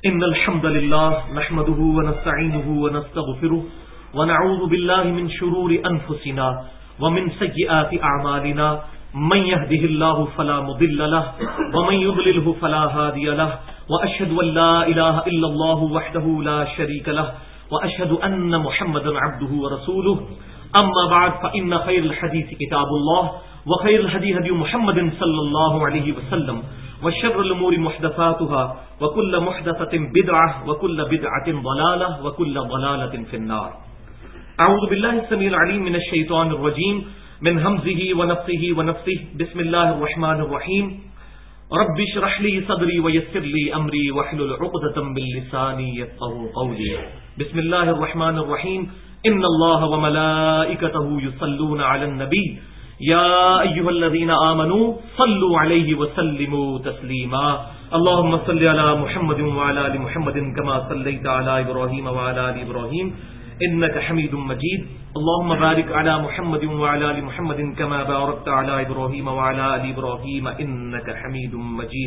إن الحمد لله نحمده ونستعينه ونستغفره ونعوذ بالله من شرور أنفسنا ومن سيئات أعمالنا من يهده الله فلا مضل له ومن يضلله فلا هادي له وأشهد أن لا إله إلا الله وحده لا شريك له وأشهد أن محمدا عبده ورسوله أما بعد فإن خير الحديث كتاب الله وخير الهدي هدي محمد صلى الله عليه وسلم وشر الأمور محدثاتها وكل محدثة بدعة وكل بدعة ضلالة وكل ضلالة في النار. أعوذ بالله السميع العليم من الشيطان الرجيم من همزه ونفثه ونفثه. بسم الله الرحمن الرحيم. رب اشرح لي صدري ويسر لي أمري واحلل عقدة من لساني يفقهوا قولي. بسم الله الرحمن الرحيم. إن الله وملائكته يصلون على النبي يا أيها الذين آمنوا صلوا عليه وسلموا تسليما. اللهم صل على محمد وعلى آل محمد كما صليت على إبراهيم وعلى آل إبراهيم إنك حميد مجيد. اللهم بارك على محمد وعلى آل محمد كما باركت على إبراهيم وعلى آل إبراهيم إنك حميد مجيد.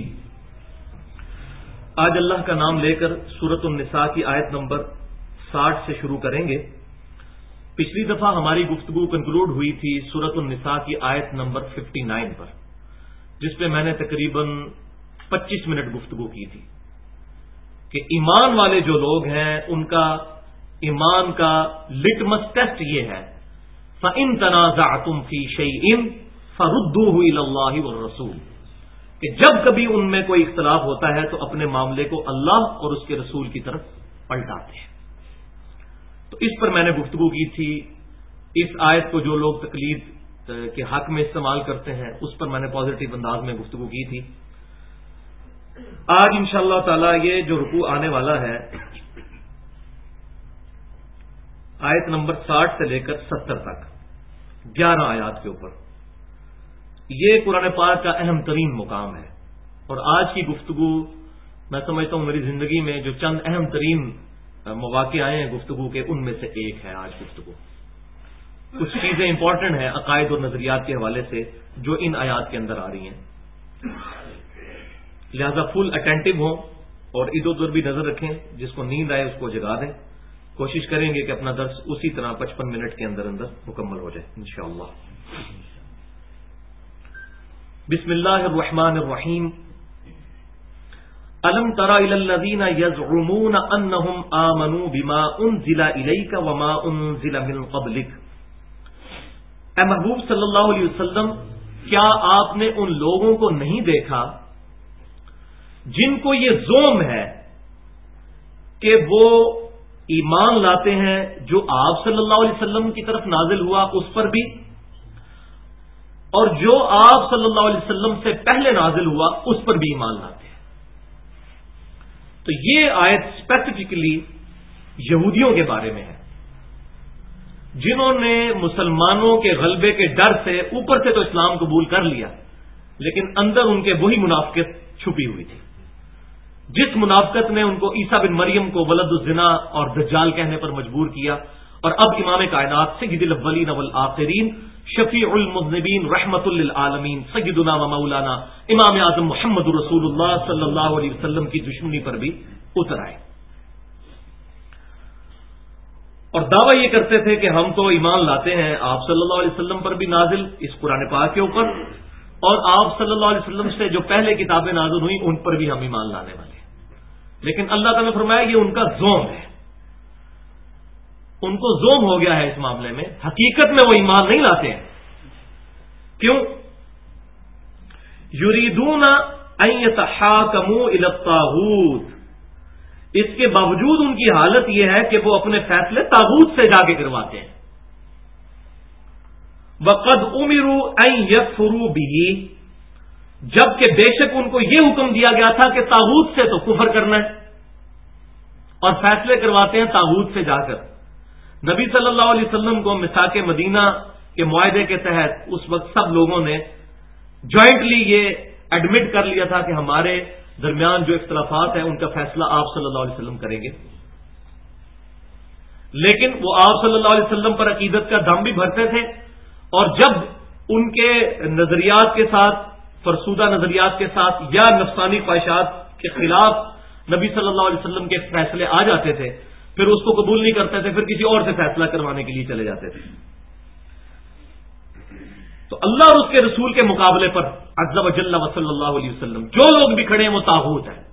آج اللہ کا نام لے کر سورۃ النساء کی آیت نمبر 60 سے شروع کریں گے. پچھلی دفعہ ہماری گفتگو کنکلوڈ ہوئی تھی سورۃ النساء کی آیت نمبر 59 پر، جس پہ میں نے تقریباً 25 منٹ گفتگو کی تھی کہ ایمان والے جو لوگ ہیں ان کا ایمان کا لٹمس ٹیسٹ یہ ہے فَإِن تَنَازَعْتُمْ فِي شَيْءٍ فَرُدُّوهُ إِلَى اللَّهِ وَالرَّسُولِ، کہ جب کبھی ان میں کوئی اختلاف ہوتا ہے تو اپنے معاملے کو اللہ اور اس کے رسول کی طرف پلٹاتے ہیں. تو اس پر میں نے گفتگو کی تھی. اس آیت کو جو لوگ تقلید کے حق میں استعمال کرتے ہیں اس پر میں نے پازیٹیو انداز میں گفتگو کی تھی. آج انشاءاللہ تعالی یہ جو رکوع آنے والا ہے آیت نمبر 60 سے لے کر 70 تک 11 آیات کے اوپر، یہ قرآن پاک کا اہم ترین مقام ہے. اور آج کی گفتگو میں سمجھتا ہوں میری زندگی میں جو چند اہم ترین مواقع آئے ہیں گفتگو کے ان میں سے ایک ہے آج گفتگو. کچھ چیزیں امپورٹنٹ ہیں عقائد اور نظریات کے حوالے سے جو ان آیات کے اندر آ رہی ہیں، لہذا فل اٹینٹو ہوں اور ادھر ادھر بھی نظر رکھیں. جس کو نیند آئے اس کو جگا دیں. کوشش کریں گے کہ اپنا درس اسی طرح 55 منٹ کے اندر اندر مکمل ہو جائے انشاءاللہ. بسم اللہ الرحمن الرحیم. الم تر الی الذین یزعمون انہم آمنوا بما انزل الیک وما انزل من قبلک. اے محبوب صلی اللہ علیہ وسلم، کیا آپ نے ان لوگوں کو نہیں دیکھا جن کو یہ زعم ہے کہ وہ ایمان لاتے ہیں جو آپ صلی اللہ علیہ وسلم کی طرف نازل ہوا اس پر بھی، اور جو آپ صلی اللہ علیہ وسلم سے پہلے نازل ہوا اس پر بھی ایمان لاتے ہیں. تو یہ آیت اسپیسیفکلی یہودیوں کے بارے میں ہے جنہوں نے مسلمانوں کے غلبے کے ڈر سے اوپر سے تو اسلام قبول کر لیا لیکن اندر ان کے وہی منافقت چھپی ہوئی تھی، جس منافقت نے ان کو عیسیٰ بن مریم کو ولد الزنا اور دجال کہنے پر مجبور کیا. اور اب امام کائنات سید الاولین والآخرین شفیع المذنبین رحمت للعالمین سیدنا و مولانا امام اعظم محمد رسول اللہ صلی اللہ علیہ وسلم کی دشمنی پر بھی اتر آئے اور دعویٰ یہ کرتے تھے کہ ہم تو ایمان لاتے ہیں آپ صلی اللہ علیہ وسلم پر بھی نازل اس قرآن پاک کے اوپر، اور آپ صلی اللہ علیہ وسلم سے جو پہلے کتابیں نازل ہوئی ان پر بھی ہم ایمان لانے والے ہیں. لیکن اللہ تعالیٰ نے فرمایا یہ ان کا زوم ہے، ان کو زوم ہو گیا ہے اس معاملے میں. حقیقت میں وہ ایمان نہیں لاتے ہیں. کیوں؟ یریدون ان یتحاکموا الی الطاغوت. اس کے باوجود ان کی حالت یہ ہے کہ وہ اپنے فیصلے طاغوت سے جا کے کرواتے ہیں. وَقَدْ أُمِرُوا أَن يَكْفُرُوا بِهِ، جبکہ بے شک ان کو یہ حکم دیا گیا تھا کہ طاغوت سے تو کفر کرنا ہے، اور فیصلے کرواتے ہیں طاغوت سے جا کر. نبی صلی اللہ علیہ وسلم کو میثاق مدینہ کے معاہدے کے تحت اس وقت سب لوگوں نے جوائنٹلی یہ ایڈمٹ کر لیا تھا کہ ہمارے درمیان جو اختلافات ہیں ان کا فیصلہ آپ صلی اللہ علیہ وسلم کریں گے. لیکن وہ آپ صلی اللہ علیہ وسلم پر عقیدت کا دم بھی بھرتے تھے، اور جب ان کے نظریات کے ساتھ، فرسودہ نظریات کے ساتھ یا نفسانی خواہشات کے خلاف نبی صلی اللہ علیہ وسلم کے فیصلے آ جاتے تھے، پھر اس کو قبول نہیں کرتے تھے، پھر کسی اور سے فیصلہ کروانے کے لیے چلے جاتے تھے. تو اللہ اور اس کے رسول کے مقابلے پر عز و جل و صلی اللہ علیہ وسلم جو لوگ بھی کھڑے ہیں وہ طاغوت ہیں.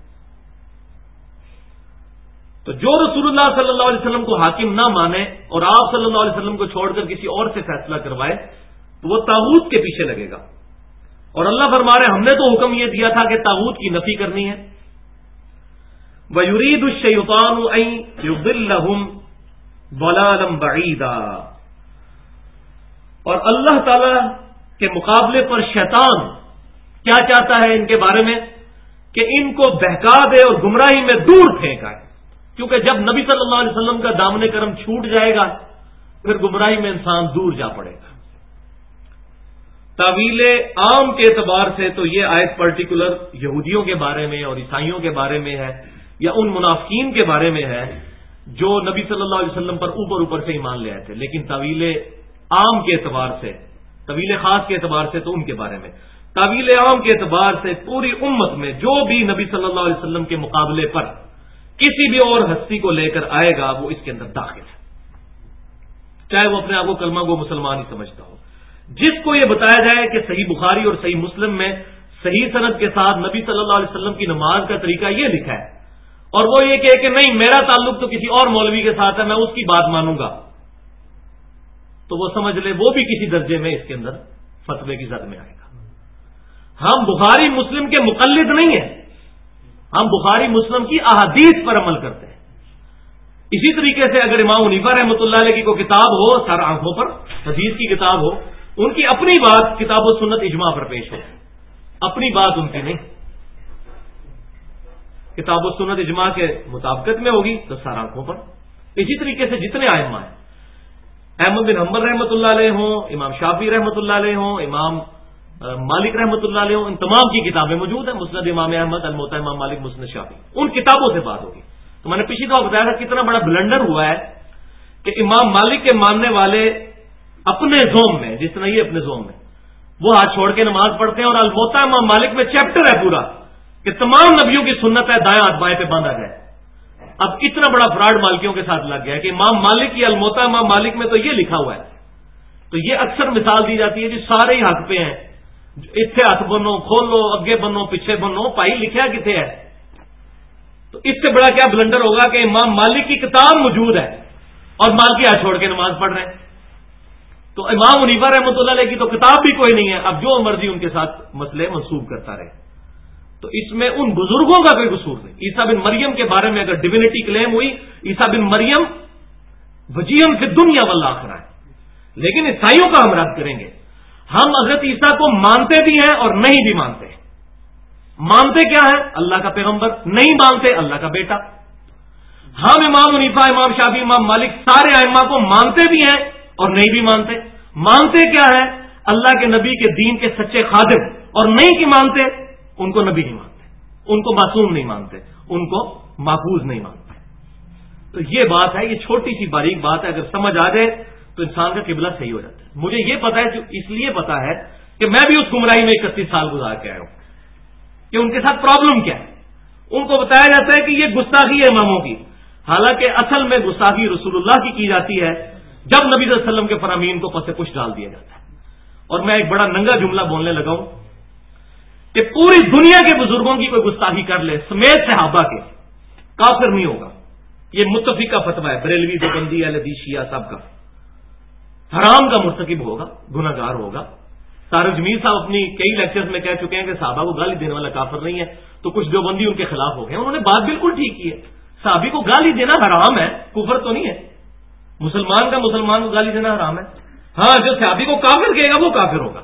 تو جو رسول اللہ صلی اللہ علیہ وسلم کو حاکم نہ مانے اور آپ صلی اللہ علیہ وسلم کو چھوڑ کر کسی اور سے فیصلہ کروائے تو وہ طاغوت کے پیچھے لگے گا. اور اللہ فرما رہے ہم نے تو حکم یہ دیا تھا کہ طاغوت کی نفی کرنی ہے. وَيُرِيدُ الشَّيْطَانُ أَن يُضِلَّهُمْ ضَلَالًا بَعِيدًا. اور اللہ تعالی کے مقابلے پر شیطان کیا چاہتا ہے ان کے بارے میں کہ ان کو بہکا دے اور گمراہی میں دور پھینکائے. کیونکہ جب نبی صلی اللہ علیہ وسلم کا دامن کرم چھوٹ جائے گا پھر گمراہی میں انسان دور جا پڑے گا. تعویل عام کے اعتبار سے تو یہ آیت پرٹیکولر یہودیوں کے بارے میں اور عیسائیوں کے بارے میں ہے یا ان منافقین کے بارے میں ہے جو نبی صلی اللہ علیہ وسلم پر اوپر سے ایمان لے آئے تھے. لیکن تعویل عام کے اعتبار سے، طویل خاص کے اعتبار سے تو ان کے بارے میں، تعویل عام کے اعتبار سے پوری امت میں جو بھی نبی صلی اللہ علیہ وسلم کے مقابلے پر کسی بھی اور ہستی کو لے کر آئے گا وہ اس کے اندر داخل ہے، چاہے وہ اپنے آپ کو کلمہ گو مسلمان ہی سمجھتا ہو. جس کو یہ بتایا جائے کہ صحیح بخاری اور صحیح مسلم میں صحیح سند کے ساتھ نبی صلی اللہ علیہ وسلم کی نماز کا طریقہ یہ لکھا ہے اور وہ یہ کہے کہ نہیں میرا تعلق تو کسی اور مولوی کے ساتھ ہے، میں اس کی بات مانوں گا، تو وہ سمجھ لے وہ بھی کسی درجے میں اس کے اندر فتوے کی زد میں آئے گا. ہم بخاری مسلم کے مقلد نہیں ہیں، ہم بخاری مسلم کی احادیث پر عمل کرتے ہیں. اسی طریقے سے اگر امام حنیفہ رحمۃ اللہ علیہ کی کوئی کتاب ہو سر آنکھوں پر حدیث کی کتاب ہو، ان کی اپنی بات کتاب و سنت اجماع پر پیش ہو، اپنی بات ان کی نہیں، کتاب و سنت اجماع کے مطابقت میں ہوگی تو سر آنکھوں پر. اسی طریقے سے جتنے ائمہ ہیں، احمد بن حنبل رحمۃ اللہ علیہ ہوں، امام شافعی رحمۃ اللہ علیہ ہوں، امام مالک رحمۃ اللہ علیہ ہوں، ان تمام کی کتابیں موجود ہیں، مسند امام احمد، الموطا امام مالک، مسند شافعی، ان کتابوں سے بات ہوگی. تو میں نے پچھلی دفعہ بتایا تھا کتنا بڑا بلنڈر ہوا ہے کہ امام مالک کے ماننے والے اپنے زوم میں، جس طرح یہ اپنے زوم میں وہ ہاتھ چھوڑ کے نماز پڑھتے ہیں، اور الموطا امام مالک میں چیپٹر ہے پورا کہ تمام نبیوں کی سنت ہے دائیں ہاتھ بائیں پہ باندھا جائے. اب اتنا بڑا فراڈ مالکیوں کے ساتھ لگ گیا ہے کہ امام مالک کی الموطا امام مالک میں تو یہ لکھا ہوا ہے. تو یہ اکثر مثال دی جاتی ہے جی سارے ہی حق پہ ہیں، اتنے ہاتھ بنو، کھولو، اگے بنو، پیچھے بنو، پائی لکھا کتنے ہے. تو اس سے بڑا کیا بلنڈر ہوگا کہ امام مالک کی کتاب موجود ہے اور مالکی ہاتھ چھوڑ کے نماز پڑھ رہے ہیں. تو امام حنیفہ رحمۃ اللہ علیہ کی تو کتاب بھی کوئی نہیں ہے، اب جو مرضی ان کے ساتھ مسئلے منسوب کرتا رہے. تو اس میں ان بزرگوں کا کوئی قصور نہیں. عیسیٰ بن مریم کے بارے میں اگر ڈیوینٹی کلیم ہوئی، عیسیٰ بن مریم وجیہم فی الدنیا والآخرہ ہے، لیکن عیسائیوں کا ہم رد کریں گے. ہم حضرت عیسیٰ کو مانتے بھی ہیں اور نہیں بھی مانتے. مانتے کیا ہے؟ اللہ کا پیغمبر. نہیں مانتے اللہ کا بیٹا. ہم امام حنیفہ، امام شافعی، امام مالک سارے ائمہ کو مانتے بھی ہیں اور نہیں بھی مانتے. مانتے کیا ہے؟ اللہ کے نبی کے دین کے سچے خادم. اور نہیں کی مانتے ان کو نبی نہیں مانتے، ان کو معصوم نہیں مانتے، ان کو محفوظ نہیں مانتے. تو یہ بات ہے، یہ چھوٹی سی باریک بات ہے، اگر سمجھ آ جائے تو انسان کا قبلہ صحیح ہو جاتا ہے. مجھے یہ پتا ہے، اس لیے پتا ہے کہ میں بھی اس گمراہی میں 31 سال گزار کے آیا ہوں کہ ان کے ساتھ پرابلم کیا ہے. ان کو بتایا جاتا ہے کہ یہ گستاخی ہے اماموں کی، حالانکہ اصل میں گستاخی رسول اللہ کی جاتی ہے جب نبی صلی اللہ علیہ وسلم کے فرامین کو پس پش ڈال دیا جاتا ہے. اور میں ایک بڑا ننگا جملہ بولنے لگا ہوں کہ پوری دنیا کے بزرگوں کی کوئی گستاخی کر لے سمیت صحابہ کے، کافر نہیں ہوگا. یہ متفقہ فتویٰ ہے بریلوی، دیوبندی، اہل حدیث، شیعہ سب کا. حرام کا مرتکب ہوگا، گناہ گار ہوگا. طارق جمیل صاحب اپنی کئی لیکچرز میں کہہ چکے ہیں کہ صحابہ کو گالی دینے والا کافر نہیں ہے. تو کچھ دیوبندی ان کے خلاف ہو گئے. انہوں نے بات بالکل ٹھیک کی ہے، صحابی کو گالی دینا حرام ہے، کفر تو نہیں ہے. مسلمان کا مسلمان کو گالی دینا حرام ہے. ہاں، جو صحابی کو کافر کہے گا وہ کافر ہوگا.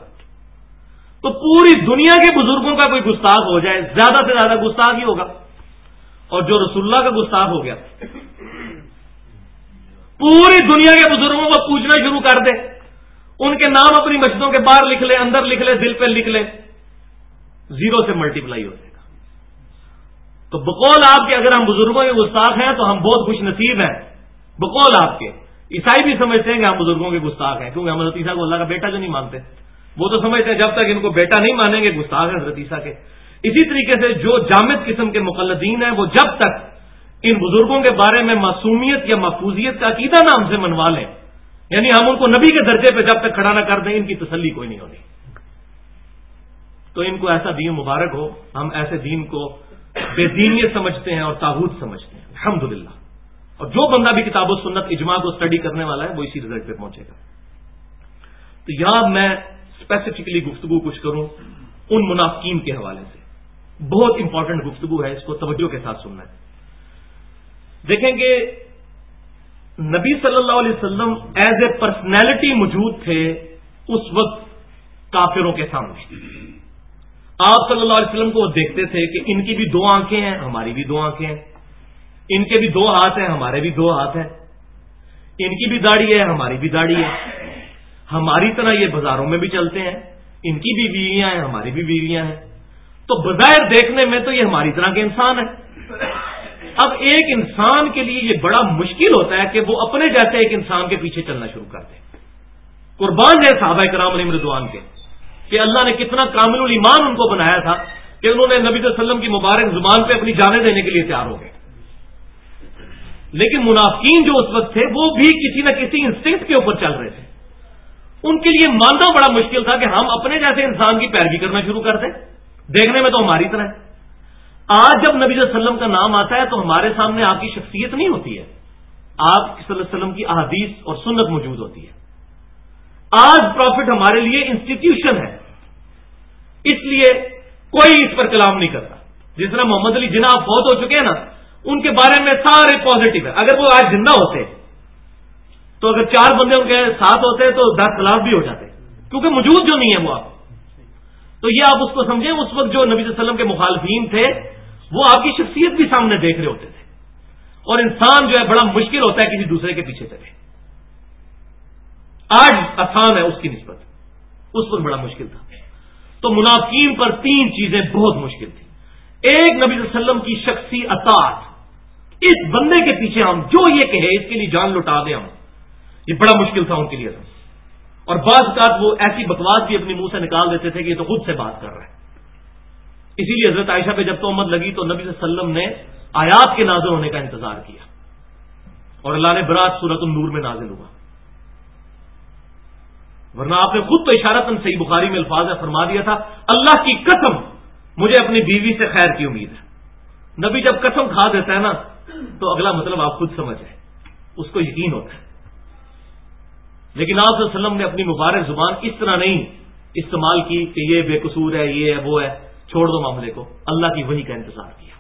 تو پوری دنیا کے بزرگوں کا کوئی گستاخ ہو جائے، زیادہ سے زیادہ گستاخ ہی ہوگا. اور جو رسول اللہ کا گستاخ ہو گیا، پوری دنیا کے بزرگوں کو پوچھنا شروع کر دے، ان کے نام اپنی مسجدوں کے باہر لکھ لے، اندر لکھ لے، دل پہ لکھ لے، زیرو سے ملٹیپلائی ہو جائے گا. تو بقول آپ کے اگر ہم بزرگوں کے گستاخ ہیں تو ہم بہت خوش نصیب ہیں. بقول آپ کے عیسائی بھی سمجھتے ہیں کہ ہم بزرگوں کے گستاخ ہیں، کیونکہ ہم حضرت عیسیٰ کو اللہ کا بیٹا جو نہیں مانتے. وہ تو سمجھتے ہیں جب تک ان کو بیٹا نہیں مانیں گے گستاخ ہیں حضرت عیسیٰ کے. اسی طریقے سے جو جامد قسم کے مقلدین ہیں وہ جب تک ان بزرگوں کے بارے میں معصومیت یا محفوظیت کا عقیدہ نہ ہم سے منوا لیں، یعنی ہم ان کو نبی کے درجے پہ جب تک کھڑا نہ کر دیں، ان کی تسلی کوئی نہیں ہونی۔ تو ان کو ایسا دین مبارک ہو، ہم ایسے دین کو بے دینیت سمجھتے ہیں اور طاغوت سمجھتے ہیں الحمدللہ۔ اور جو بندہ بھی کتاب و سنت اجماع کو اسٹڈی کرنے والا ہے وہ اسی رزلٹ پہ پہنچے گا۔ تو یہاں میں اسپیسیفکلی گفتگو کچھ کروں ان منافقین کے حوالے سے، بہت امپورٹنٹ گفتگو ہے، اس کو توجہ کے ساتھ سننا ہے۔ دیکھیں کہ نبی صلی اللہ علیہ وسلم ایز اے پرسنالٹی موجود تھے اس وقت کافروں کے سامنے۔ آپ صلی اللہ علیہ وسلم کو وہ دیکھتے تھے کہ ان کی بھی دو آنکھیں ہیں، ہماری بھی دو آنکھیں ہیں، ان کے بھی دو ہاتھ ہیں، ہمارے بھی دو ہاتھ ہیں، ان کی بھی داڑھی ہے، ہماری بھی داڑھی ہے، ہماری طرح یہ بازاروں میں بھی چلتے ہیں، ان کی بھی بیویاں ہیں، ہماری بھی بیویاں ہیں، تو بظاہر دیکھنے میں تو یہ ہماری طرح کے انسان ہیں۔ اب ایک انسان کے لیے یہ بڑا مشکل ہوتا ہے کہ وہ اپنے جیسے ایک انسان کے پیچھے چلنا شروع کر دے۔ قربان ہے صحابہ کرام علیہم رضوان کے کہ اللہ نے کتنا کامل الایمان ان کو بنایا تھا کہ انہوں نے نبی صلی اللہ علیہ وسلم کی مبارک زبان پہ اپنی جانیں دینے کے لیے تیار ہو گئے۔ لیکن منافقین جو اس وقت تھے وہ بھی کسی نہ کسی انسٹنکٹ کے اوپر چل رہے تھے، ان کے لیے ماننا بڑا مشکل تھا کہ ہم اپنے جیسے انسان کی پیروی کرنا شروع کر دیں، دیکھنے میں تو ہماری طرح ہے۔ آج جب نبی صلی اللہ علیہ وسلم کا نام آتا ہے تو ہمارے سامنے آپ کی شخصیت نہیں ہوتی ہے، آپ صلی اللہ علیہ وسلم کی احادیث اور سنت موجود ہوتی ہے۔ آج پروفٹ ہمارے لیے انسٹیٹیوشن ہے، اس لیے کوئی اس پر کلام نہیں کرتا۔ جس طرح محمد علی جناح فوت ہو چکے ہیں نا، ان کے بارے میں سارے پازیٹو ہے، اگر وہ آج زندہ ہوتے تو اگر 4 بندے ان کے ساتھ ہوتے تو 10 خلاف بھی ہو جاتے، کیونکہ موجود جو نہیں ہے وہ آپ۔ تو یہ آپ اس کو سمجھیں، اس وقت جو نبی صلی اللہ علیہ وسلم کے مخالفین تھے وہ آپ کی شخصیت بھی سامنے دیکھ رہے ہوتے تھے، اور انسان جو ہے بڑا مشکل ہوتا ہے کسی دوسرے کے پیچھے چلے۔ آج آسان ہے اس کی نسبت، اس وقت بڑا مشکل تھا۔ تو منافقین پر 3 چیزیں بہت مشکل تھیں۔ ایک، نبی صلی اللہ علیہ وسلم کی شخصی اطاعت، اس بندے کے پیچھے ہم جو یہ کہے اس کے لیے جان لٹا دیں ہم، یہ بڑا مشکل تھا ان کے لیے۔ اور بعض اوقات وہ ایسی بکواس بھی اپنی منہ سے نکال دیتے تھے کہ یہ تو خود سے بات کر رہا ہے۔ اسی لیے حضرت عائشہ پہ جب تہمت لگی تو نبی صلی اللہ علیہ وسلم نے آیات کے نازل ہونے کا انتظار کیا، اور اللہ نے برات سورۃ النور میں نازل ہوا، ورنہ آپ نے خود تو اشارتاً صحیح بخاری میں الفاظ فرما دیا تھا، اللہ کی قسم مجھے اپنی بیوی سے خیر کی امید ہے۔ نبی جب قسم کھا دیتا ہے نا تو اگلا مطلب آپ خود سمجھ ہے، اس کو یقین ہوتا ہے۔ لیکن آپ صلی اللہ علیہ وسلم نے اپنی مبارک زبان اس طرح نہیں استعمال کی کہ یہ بے قصور ہے، یہ ہے، وہ ہے، چھوڑ دو معاملے کو، اللہ کی وحی کا انتظار کیا،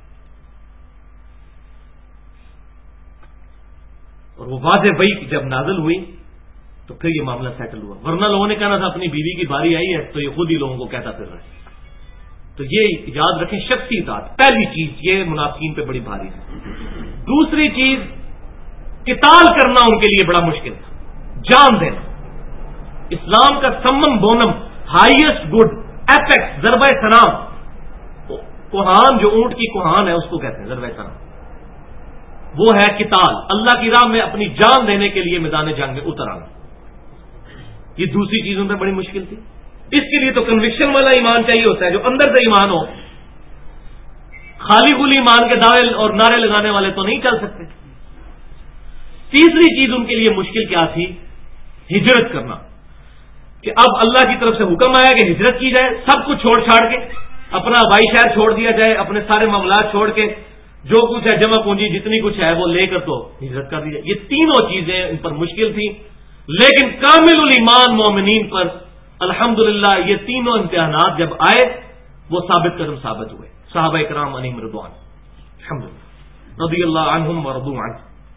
اور وہ واضح وحی جب نازل ہوئی تو پھر یہ معاملہ سیٹل ہوا، ورنہ لوگوں نے کہنا تھا اپنی بیوی کی باری آئی ہے تو یہ خود ہی لوگوں کو کہتا پھر رہا ہے۔ تو یہ یاد رکھیں، شخصی اطاعت پہلی چیز، یہ منافقین پہ بڑی بھاری ہے۔ دوسری چیز، قتال کرنا ان کے لیے بڑا مشکل تھا، جان دینا۔ اسلام کا summum bonum, highest good, apex, ضربہ سلام، کوہان جو اونٹ کی کوہان ہے اس کو کہتے ہیں ضربہ سلام، وہ ہے قتال، اللہ کی راہ میں اپنی جان دینے کے لیے میدان جنگ میں اتر آنا۔ یہ دوسری چیزوں پہ بڑی مشکل تھی۔ اس کے لیے تو کنوکشن والا ایمان چاہیے ہوتا ہے، جو اندر سے ایمان ہو، خالی گلی ایمان کے دعوے اور نعرے لگانے والے تو نہیں چل سکتے۔ تیسری چیز ان کے لیے مشکل کیا تھی؟ ہجرت کرنا، کہ اب اللہ کی طرف سے حکم آیا کہ ہجرت کی جائے، سب کچھ چھوڑ چھاڑ کے، اپنا آبائی شہر چھوڑ دیا جائے، اپنے سارے معاملات چھوڑ کے، جو کچھ ہے جمع پونجی جتنی کچھ ہے وہ لے کر تو ہجرت کر دی جائے۔ یہ تینوں چیزیں ان پر مشکل تھیں، لیکن کامل الایمان مومنین پر الحمدللہ یہ تینوں امتحانات جب آئے وہ ثابت قدم ثابت ہوئے۔ صحابہ کرام علیہم رضوان الحمدللہ رضی اللہ عنہم ورضوا عنہ۔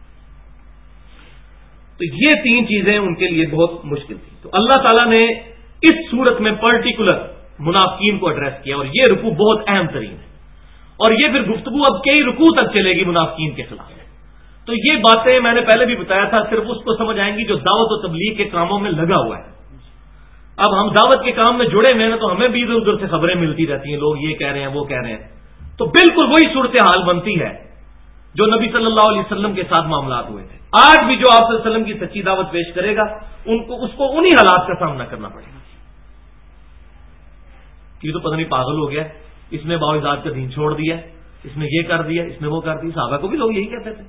تو یہ 3 چیزیں ان کے لیے بہت مشکل تھی۔ تو اللہ تعالیٰ نے اس صورت میں پرٹیکولر منافقین کو ایڈریس کیا، اور یہ رکوع بہت اہم ترین ہے، اور یہ پھر گفتگو اب کئی رکوع تک چلے گی منافقین کے خلاف۔ تو یہ باتیں میں نے پہلے بھی بتایا تھا، صرف اس کو سمجھ آئیں گی جو دعوت و تبلیغ کے کاموں میں لگا ہوا ہے۔ اب ہم دعوت کے کام میں جڑے ہوئے ہیں تو ہمیں بھی ادھر ادھر سے خبریں ملتی رہتی ہیں، لوگ یہ کہہ رہے ہیں وہ کہہ رہے ہیں، تو بالکل وہی صورتحال بنتی ہے جو نبی صلی اللہ علیہ وسلم کے ساتھ معاملات ہوئے تھے۔ آج بھی جو آپ صلی اللہ علیہ وسلم کی سچی دعوت پیش کرے گا اس کو انہی حالات کا سامنا کرنا پڑے گا کہ یہ تو پتہ نہیں پاگل ہو گیا، اس نے باوجات کا دین چھوڑ دیا، اس نے یہ کر دیا، اس نے وہ کر دیا. صحابہ کو بھی لوگ یہی کہتے تھے.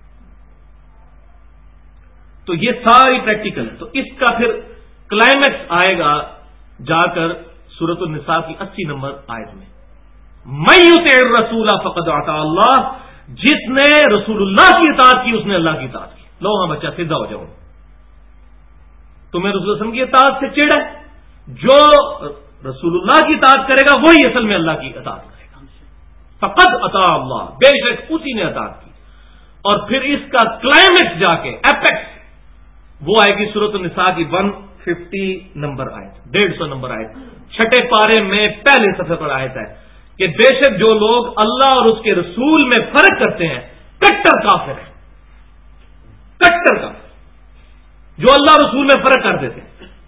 تو یہ ساری پریکٹیکل ہے. تو اس کا پھر کلائمیکس آئے گا جا کر سورۃ النساء کی 80 نمبر آیت میں، من یطع الرسول فقد اطاع اللہ، جس نے رسول اللہ کی اطاعت کی اس نے اللہ کی اطاعت کی. لو ہاں بچہ سیدھا ہو جاؤ، تمہیں رسول اللہ صلی اللہ علیہ وسلم کی اطاعت سے چڑ ہے، جو رسول اللہ کی اطاعت کرے گا وہی اصل میں اللہ کی اطاعت کرے گا. فقد اطاع اللہ، بے شک اسی نے اطاعت کی. اور پھر اس کا کلائمیکس جا کے ایپیکس وہ آئے گی سورۃ النساء کی 150 نمبر آیت، 150 نمبر آیت، چھٹے پارے میں پہلے صفحے پر آیت ہے کہ بے شک جو لوگ اللہ اور اس کے رسول میں فرق کرتے ہیں کٹر کافر ہیں. کٹر کافر جو اللہ رسول میں فرق کر دیتے ہیں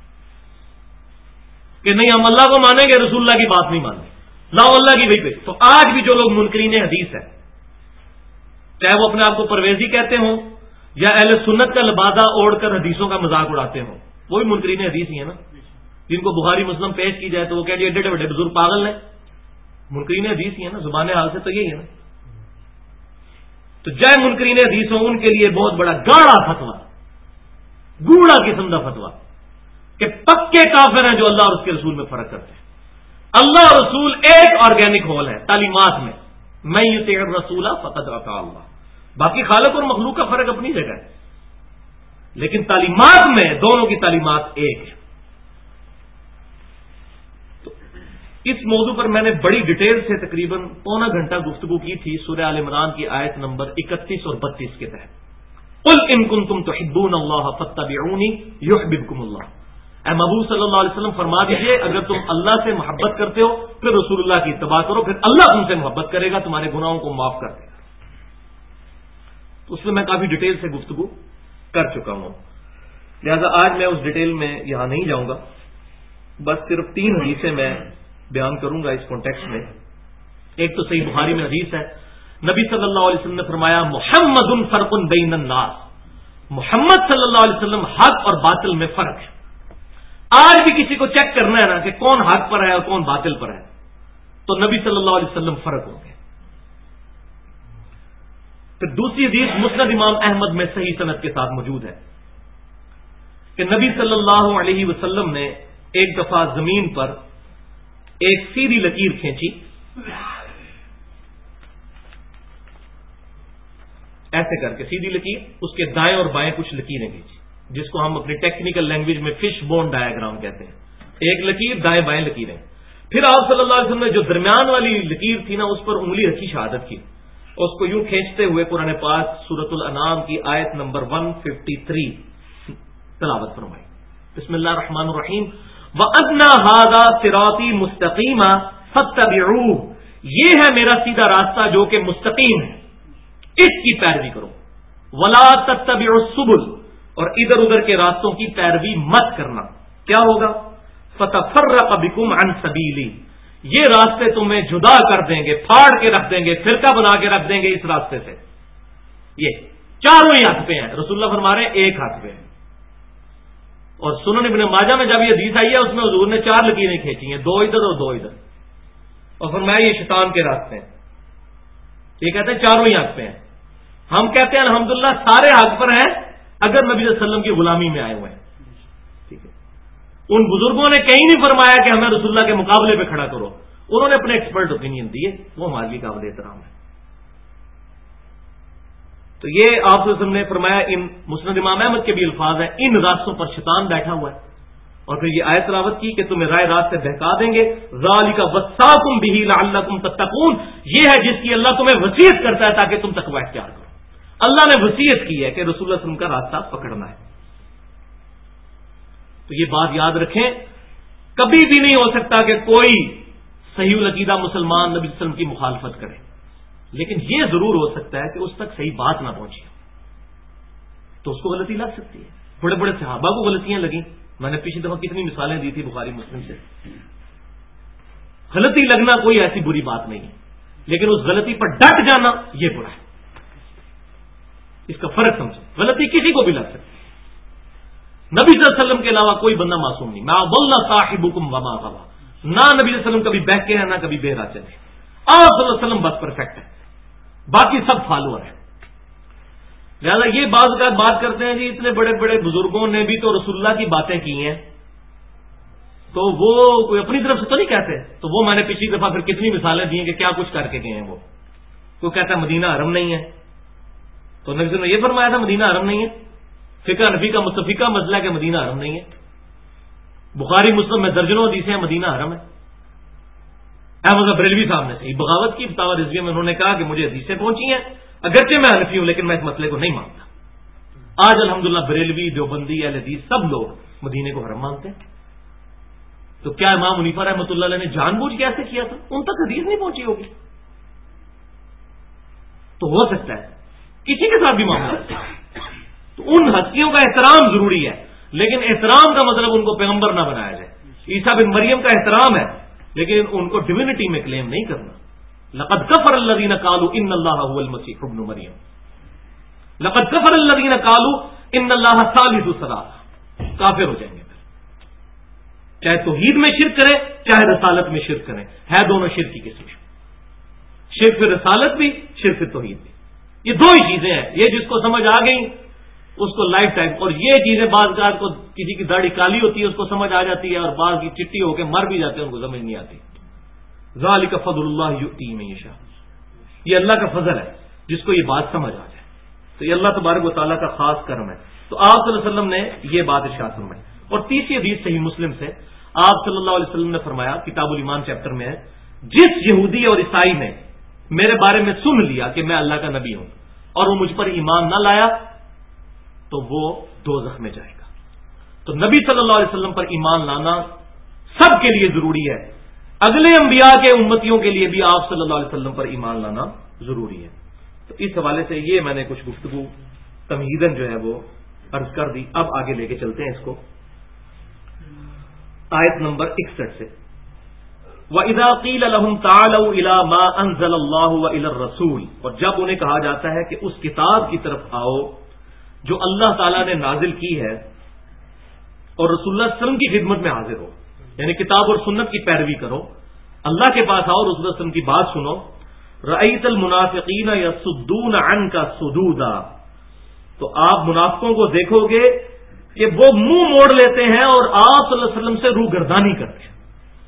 کہ نہیں ہم اللہ کو مانیں گے، رسول اللہ کی بات نہیں مانیں، لا اللہ کی وہی پہ. تو آج بھی جو لوگ منکرین حدیث ہے، چاہے وہ اپنے آپ کو پرویزی کہتے ہوں یا اہل سنت کا لبادہ اوڑھ کر حدیثوں کا مذاق اڑاتے ہوں، وہ بھی منکرین حدیث ہی ہے نا. جن کو بخاری مسلم پیش کی جائے تو وہ کہہ ایڈے بڑے بزرگ پاگل ہیں، منکرین حدیث ہی ہے نا. زبان حال سے تو یہی ہے نا. تو جائے منکرین حدیث ہوں، ان کے لیے بہت بڑا گاڑا فتوا، گوڑا قسم کا فتوا کہ پکے کافر ہیں جو اللہ اور اس کے رسول میں فرق کرتے ہیں. اللہ اور رسول ایک آرگینک ہول ہے تعلیمات میں، من یطع الرسول فقد اطاع اللہ. باقی خالق اور مخلوق کا فرق اپنی جگہ ہے، لیکن تعلیمات میں دونوں کی تعلیمات ایک ہے. تو اس موضوع پر میں نے بڑی ڈیٹیل سے تقریباً پونا گھنٹہ گفتگو کی تھی سورہ آل عمران کی آیت نمبر 31 اور 32 کے تحت. قل ان کنتم تحبون اللہ فاتبعونی یحببکم اللہ. اے محبوب صلی اللہ علیہ وسلم فرما دیجئے اگر تم اللہ سے محبت کرتے ہو پھر رسول اللہ کی اتباع کرو، پھر اللہ تم سے محبت کرے گا، تمہارے گناہوں کو معاف کر دے گا. تو اس میں کافی ڈیٹیل سے گفتگو کر چکا ہوں، لہذا آج میں اس ڈیٹیل میں یہاں نہیں جاؤں گا. بس صرف 3 حدیثیں میں بیان کروں گا اس کانٹیکسٹ میں. ایک تو صحیح بخاری میں حدیث ہے، نبی صلی اللہ علیہ وسلم نے فرمایا محمد فرق بین الناس، محمد صلی اللہ علیہ وسلم حق اور باطل میں فرق ہے. آج بھی کسی کو چیک کرنا ہے نا کہ کون حق پر ہے اور کون باطل پر ہے، تو نبی صلی اللہ علیہ وسلم فرق ہوں گے. پھر دوسری حدیث مسند امام احمد میں صحیح سند کے ساتھ موجود ہے کہ نبی صلی اللہ علیہ وسلم نے ایک دفعہ زمین پر ایک سیدھی لکیر کھینچی، ایسے کر کے سیدھی لکیر، اس کے دائیں اور بائیں کچھ لکیریں کھینچی، جس کو ہم اپنی ٹیکنیکل لینگویج میں فش بون ڈایاگرام کہتے ہیں. ایک لکیر دائیں بائیں لکیریں. پھر آپ صلی اللہ علیہ وسلم نے جو درمیان والی لکیر تھی نا اس پر انگلی رکھی شہادت کی، اس کو یوں کھینچتے ہوئے قرآن پاک سورۃ الانعام کی آیت نمبر 153 تلاوت فرمائی. بسم اللہ الرحمن الرحیم وَأَنَّ هَذَا صِرَاطِي مُسْتَقِيمًا فَاتَّبِعُوهُ، یہ ہے میرا سیدھا راستہ جو کہ مستقیم ہے، اس کی پیروی کرو. وَلَا تَتَّبِعُوا السُّبُلَ، اور ادھر ادھر کے راستوں کی پیروی مت کرنا. کیا ہوگا؟ فَتَفَرَّقَ بِكُمْ عَنْ سَبِيلِي، یہ راستے تمہیں جدا کر دیں گے، پھاڑ کے رکھ دیں گے، فرقہ بنا کے رکھ دیں گے اس راستے سے. یہ چاروں ہی ہاتھ پہ ہیں، رسول اللہ فرما رہے ہیں ایک ہاتھ پہ ہیں. اور سنن ابن ماجہ میں جب یہ حدیث آئی ہے اس میں حضور نے 4 لکیریں کھینچی ہیں، 2 ادھر اور 2 ادھر، اور فرمایا یہ شیطان کے راستے ہیں. یہ کہتے ہیں چاروں ہی ہاتھ پہ ہیں. ہم کہتے ہیں الحمدللہ سارے ہاتھ پر ہیں اگر نبی صلی اللہ علیہ وسلم کی غلامی میں آئے ہوئے ہیں. ٹھیک ہے، ان بزرگوں نے کہیں نہیں فرمایا کہ ہمیں رسول اللہ کے مقابلے پہ کھڑا کرو، انہوں نے اپنے ایکسپرٹ اوپینین دیے، وہ ہمارے لیے قابل احترام ہے. تو یہ آپ صلی اللہ علیہ وسلم نے فرمایا. ان مسند امام احمد کے بھی الفاظ ہیں ان راستوں پر شیطان بیٹھا ہوا ہے. اور پھر یہ آیت تلاوت کی کہ تمہیں رائے راست سے بہکا دیں گے. ذالک وصاکم بہ لعلکم تتقون، یہ ہے جس کی اللہ تمہیں وصیت کرتا ہے تاکہ تم تقوی اختیار کرو. اللہ نے وصیت کی ہے کہ رسول اللہ صلی اللہ علیہ وسلم کا راستہ پکڑنا ہے. تو یہ بات یاد رکھیں، کبھی بھی نہیں ہو سکتا کہ کوئی صحیح العقیدہ مسلمان نبی صلی اللہ علیہ وسلم کی مخالفت کرے، لیکن یہ ضرور ہو سکتا ہے کہ اس تک صحیح بات نہ پہنچی تو اس کو غلطی لگ سکتی ہے. بڑے بڑے صحابہ کو غلطیاں لگیں، میں نے پچھلی دفعہ کتنی مثالیں دی تھی بخاری مسلم سے. غلطی لگنا کوئی ایسی بری بات نہیں ہے، لیکن اس غلطی پر ڈٹ جانا یہ برا ہے. اس کا فرق سمجھو، غلطی کسی کو بھی لگ سکتی ہے. نبی صلی اللہ علیہ وسلم کے علاوہ کوئی بندہ معصوم نہیں. ما ضل صاحبکم وما غوی، نہ نبی صلی اللہ علیہ وسلم کبھی بہکے ہیں نہ کبھی بہرا چلے. آپ صلی اللہ علیہ وسلم بس پرفیکٹ ہے، باقی سب فالوور ہیں. لہٰذا یہ بعض اوقات بات کرتے ہیں جی اتنے بڑے بڑے بزرگوں نے بھی تو رسول اللہ کی باتیں کی ہیں، تو وہ کوئی اپنی طرف سے تو نہیں کہتے. تو وہ میں نے پچھلی دفعہ پھر کتنی مثالیں دی ہیں کہ کیا کچھ کر کے گئے ہیں. وہ کوئی کہتا ہے مدینہ حرم نہیں ہے، تو نبی صلی اللہ علیہ وسلم نے یہ فرمایا تھا مدینہ حرم نہیں ہے. فقہ نبی کا متفقہ مسئلہ ہے کہ مدینہ حرم نہیں ہے. بخاری مسلم میں درجنوں حدیثیں ہیں مدینہ حرم ہے. احمد بریلوی صاحب نے صحیح بغاوت کی فتاوی رضویہ میں انہوں نے کہا کہ مجھے حدیثیں پہنچی ہیں، اگرچہ میں حنفی ہوں لیکن میں اس مسئلے کو نہیں مانتا. آج الحمدللہ بریلوی، دیوبندی، اہل حدیث سب لوگ مدینے کو حرم مانتے ہیں. تو کیا امام حنیفہ رحمۃ اللہ علیہ نے جان بوجھ کے ایسے کیا تھا؟ ان تک حدیث نہیں پہنچی ہوگی. تو ہو سکتا ہے کسی کے ساتھ بھی معاملہ ہے. تو ان ہستیوں کا احترام ضروری ہے، لیکن احترام کا مطلب ان کو پیغمبر نہ بنایا جائے. عیسیٰ بن مریم کا احترام ہے لیکن ان کو ڈیوینٹی میں کلیم نہیں کرنا. لقد کفر الذین قالوا ان اللہ هو المسیح ابن مریم، لقد کفر الذین قالوا ان اللہ ثالث ثلاثہ. کافر ہو جائیں گے پھر، چاہے توحید میں شرک کریں چاہے رسالت میں شرک کریں، ہے دونوں شرک کی قسم. شرک فی رسالت بھی، شرک فی توحید بھی، یہ دو ہی چیزیں ہیں. یہ جس کو سمجھ آ گئی اس کو لائف ٹائم، اور یہ چیزیں بعض اوقات کو کسی کی داڑھی کالی ہوتی ہے اس کو سمجھ آ جاتی ہے، اور بعض کی چٹی ہو کے مر بھی جاتے ہیں ان کو سمجھ نہیں آتی. ذالک فضل اللہ یؤتی من یشاء، یہ اللہ کا فضل ہے جس کو یہ بات سمجھ آ جائے. تو یہ اللہ تبارک و تعالیٰ کا خاص کرم ہے. تو آپ صلی اللہ علیہ وسلم نے یہ بات ارشاد فرمائی. اور تیسری حدیث صحیح مسلم سے آپ صلی اللہ علیہ وسلم نے فرمایا، کتاب الایمان چیپٹر میں ہے، جس یہودی اور عیسائی نے میرے بارے میں سن لیا کہ میں اللہ کا نبی ہوں اور وہ مجھ پر ایمان نہ لایا تو وہ دوزخ میں جائے گا. تو نبی صلی اللہ علیہ وسلم پر ایمان لانا سب کے لیے ضروری ہے. اگلے انبیاء کے امتیوں کے لیے بھی آپ صلی اللہ علیہ وسلم پر ایمان لانا ضروری ہے. تو اس حوالے سے یہ میں نے کچھ گفتگو تمہیداً جو ہے وہ عرض کر دی. اب آگے لے کے چلتے ہیں اس کو آیت نمبر 61 سے. وَإِذَا قِيلَ لَهُمْ تَعَالَوْا إِلَى مَا أَنزَلَ اللَّهُ وَإِلَى الرَّسُولِ، اور جب انہیں کہا جاتا ہے کہ اس کتاب کی طرف آؤ جو اللہ تعالیٰ نے نازل کی ہے اور رسول اللہ صلی اللہ علیہ وسلم کی خدمت میں حاضر ہو، یعنی کتاب اور سنت کی پیروی کرو، اللہ کے پاس آؤ، رسول اللہ صلی اللہ علیہ وسلم کی بات سنو. رأیت المنافقین یصدون عنک صدودا، تو آپ منافقوں کو دیکھو گے کہ وہ منہ موڑ لیتے ہیں اور آپ صلی اللہ علیہ وسلم سے روگردانی کرتے ہیں.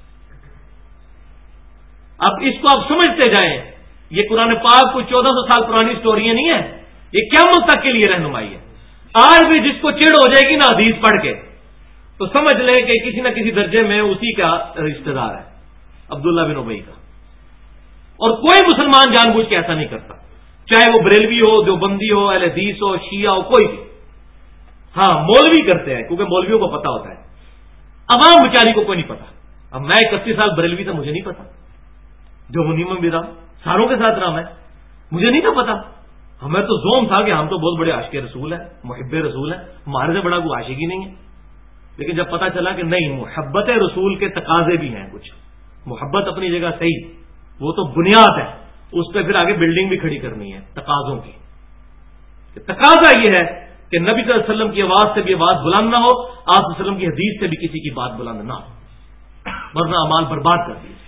اب اس کو آپ سمجھتے جائیں، یہ قرآن پاک کوئی 1400 سال پرانی سٹوریاں نہیں ہے، یہ قیامت تک کے لیے رہنمائی ہے. آج بھی جس کو چڑ ہو جائے گی نا حدیث پڑھ کے تو سمجھ لیں کہ کسی نہ کسی درجے میں اسی کا رشتہ دار ہے، عبداللہ بن ابی کا. اور کوئی مسلمان جان بوجھ کے ایسا نہیں کرتا، چاہے وہ بریلوی ہو، دیوبندی ہو، اہل حدیث ہو، شیعہ ہو، کوئی بھی. ہاں مولوی کرتے ہیں کیونکہ مولویوں کو پتا ہوتا ہے، عوام بیچاری کو کوئی نہیں پتا. اب میں 31 سال بریلوی تھا، مجھے نہیں پتا. دیوبندی میں بھی رہا، ساروں کے ساتھ رہا، میں مجھے نہیں تھا پتا. ہمیں تو زوم تھا کہ ہم تو بہت بڑے عاشق رسول ہیں، محب رسول ہیں، ہمارے سے بڑا کوئی عاشق ہی نہیں ہے. لیکن جب پتا چلا کہ نہیں، محبت رسول کے تقاضے بھی ہیں کچھ. محبت اپنی جگہ صحیح، وہ تو بنیاد ہے، اس پہ پھر آگے بلڈنگ بھی کھڑی کرنی ہے تقاضوں کی. تقاضا یہ ہے کہ نبی صلی اللہ علیہ وسلم کی آواز سے بھی آواز بلند نہ ہو، آپ صلی اللہ علیہ وسلم کی حدیث سے بھی کسی کی بات بلند نہ ہو، ورنہ اعمال برباد کر دیجیے.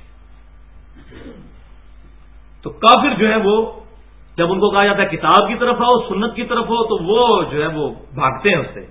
تو کافر جو ہے وہ جب ان کو کہا جاتا ہے کتاب کی طرف آؤ، سنت کی طرف ہو، تو وہ جو ہے وہ بھاگتے ہیں اس سے.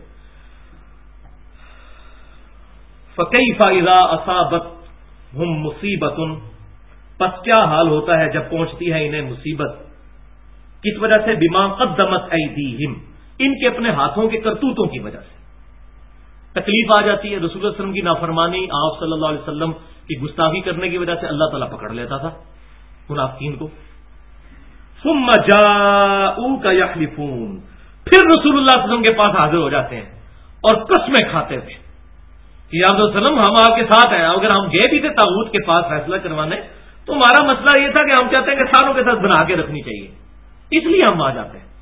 فَكَيْفَ إِذَا أَصَابَتْهُمْ مُصِيبَةٌ، پس کیا حال ہوتا ہے جب پہنچتی ہے انہیں مصیبت، کس وجہ سے؟ بِمَا قَدَّمَتْ أَيْدِيهِمْ، ان کے اپنے ہاتھوں کے کرتوتوں کی وجہ سے تکلیف آ جاتی ہے. رسول اللہ صلی اللہ علیہ وسلم کی نافرمانی، آپ صلی اللہ علیہ وسلم کی گستاخی کرنے کی وجہ سے اللہ تعالیٰ پکڑ لیتا تھا منافقین کو. ثم جاءوك يحلفون، پھر رسول اللہ صلی اللہ علیہ وسلم کے پاس حاضر ہو جاتے ہیں اور قسمیں کھاتے تھے کہ یا رسول اللہ ہم آپ کے ساتھ ہیں. اگر ہم گئے بھی تھے طاغوت کے پاس فیصلہ کروانے تو ہمارا مسئلہ یہ تھا کہ ہم چاہتے ہیں کہ ساروں کے ساتھ بنا کے رکھنی چاہیے، اس لیے ہم آ جاتے ہیں.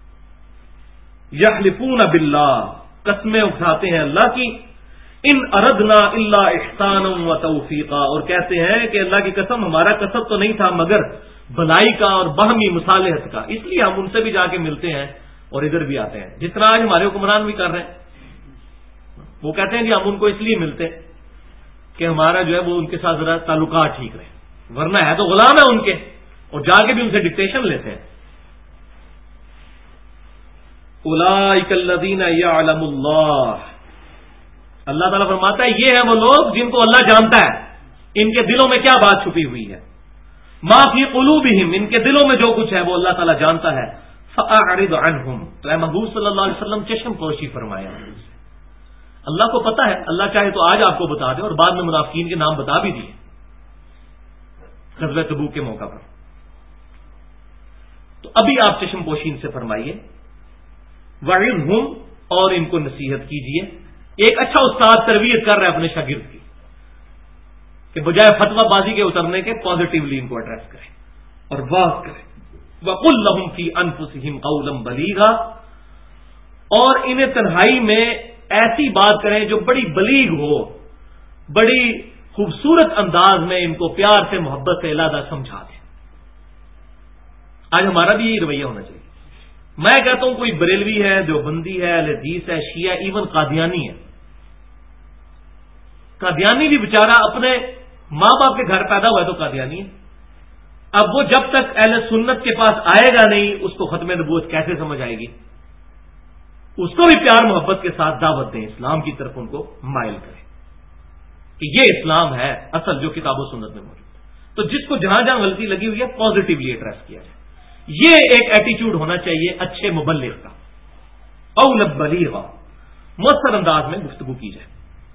یحلفون باللہ، قسمیں اٹھاتے ہیں اللہ کی. ان اردنا الا احسانا و توفیقا، اور کہتے ہیں کہ اللہ کی قسم ہمارا قصد تو نہیں تھا مگر بھلائی کا اور باہمی مصالحت کا، اس لیے ہم ان سے بھی جا کے ملتے ہیں اور ادھر بھی آتے ہیں، جس طرح آج ہمارے حکمران بھی کر رہے ہیں. وہ کہتے ہیں کہ ہم ان کو اس لیے ملتے کہ ہمارا جو ہے وہ ان کے ساتھ ذرا تعلقات ٹھیک رہے. ورنہ ہے تو غلام ہے ان کے، اور جا کے بھی ان سے ڈکٹیشن لیتے ہیں. اولئک الذین یعلم اللہ، اللہ تعالیٰ فرماتا ہے یہ ہیں وہ لوگ جن کو اللہ جانتا ہے ان کے دلوں میں کیا بات چھپی ہوئی ہے. ما فی قلوبہم، ان کے دلوں میں جو کچھ ہے وہ اللہ تعالیٰ جانتا ہے. فاعرض عنہم، تو اے محبوب صلی اللہ علیہ وسلم چشم پوشی فرمایا. اللہ کو پتا ہے، اللہ چاہے تو آج آپ کو بتا دے، اور بعد میں منافقین کے نام بتا بھی دیے غزوہ تبوک کے موقع پر. تو ابھی آپ چشم پوشی ان سے فرمائیے. وعظہم، اور ان کو نصیحت کیجیے. ایک اچھا استاد تربیت کر رہا ہے اپنے شاگرد کی کہ بجائے فتویٰ بازی کے اترنے کے پازیٹیولی ان کو ایڈریس کرے اور واضح کرے. وَقُلْ لَهُمْ فِي أَنفُسِهِمْ قَوْلًا بَلِيغًا، اور انہیں تنہائی میں ایسی بات کریں جو بڑی بلیغ ہو، بڑی خوبصورت انداز میں ان کو پیار سے محبت سے علادہ سمجھا دیں. آج ہمارا بھی یہ رویہ ہونا چاہیے. میں کہتا ہوں کوئی بریلوی ہے، دیوبندی ہے، اہل حدیث ہے، شیعہ، ایون قادیانی ہے. قادیانی بھی بیچارہ اپنے ماں باپ کے گھر پیدا ہوا ہے تو قادیانی ہے. اب وہ جب تک اہل سنت کے پاس آئے گا نہیں، اس کو ختم نبوت کیسے سمجھ آئے گی؟ اس کو بھی پیار محبت کے ساتھ دعوت دیں، اسلام کی طرف ان کو مائل کریں کہ یہ اسلام ہے اصل جو کتاب و سنت میں موجود ہے. تو جس کو جہاں جہاں غلطی لگی ہوئی ہے پازیٹیولی ایڈریس کیا جائے. یہ ایک ایٹیچیوڈ ہونا چاہیے اچھے مبلغ کا. قولا بلیغا، مؤثر انداز میں گفتگو کی جائے.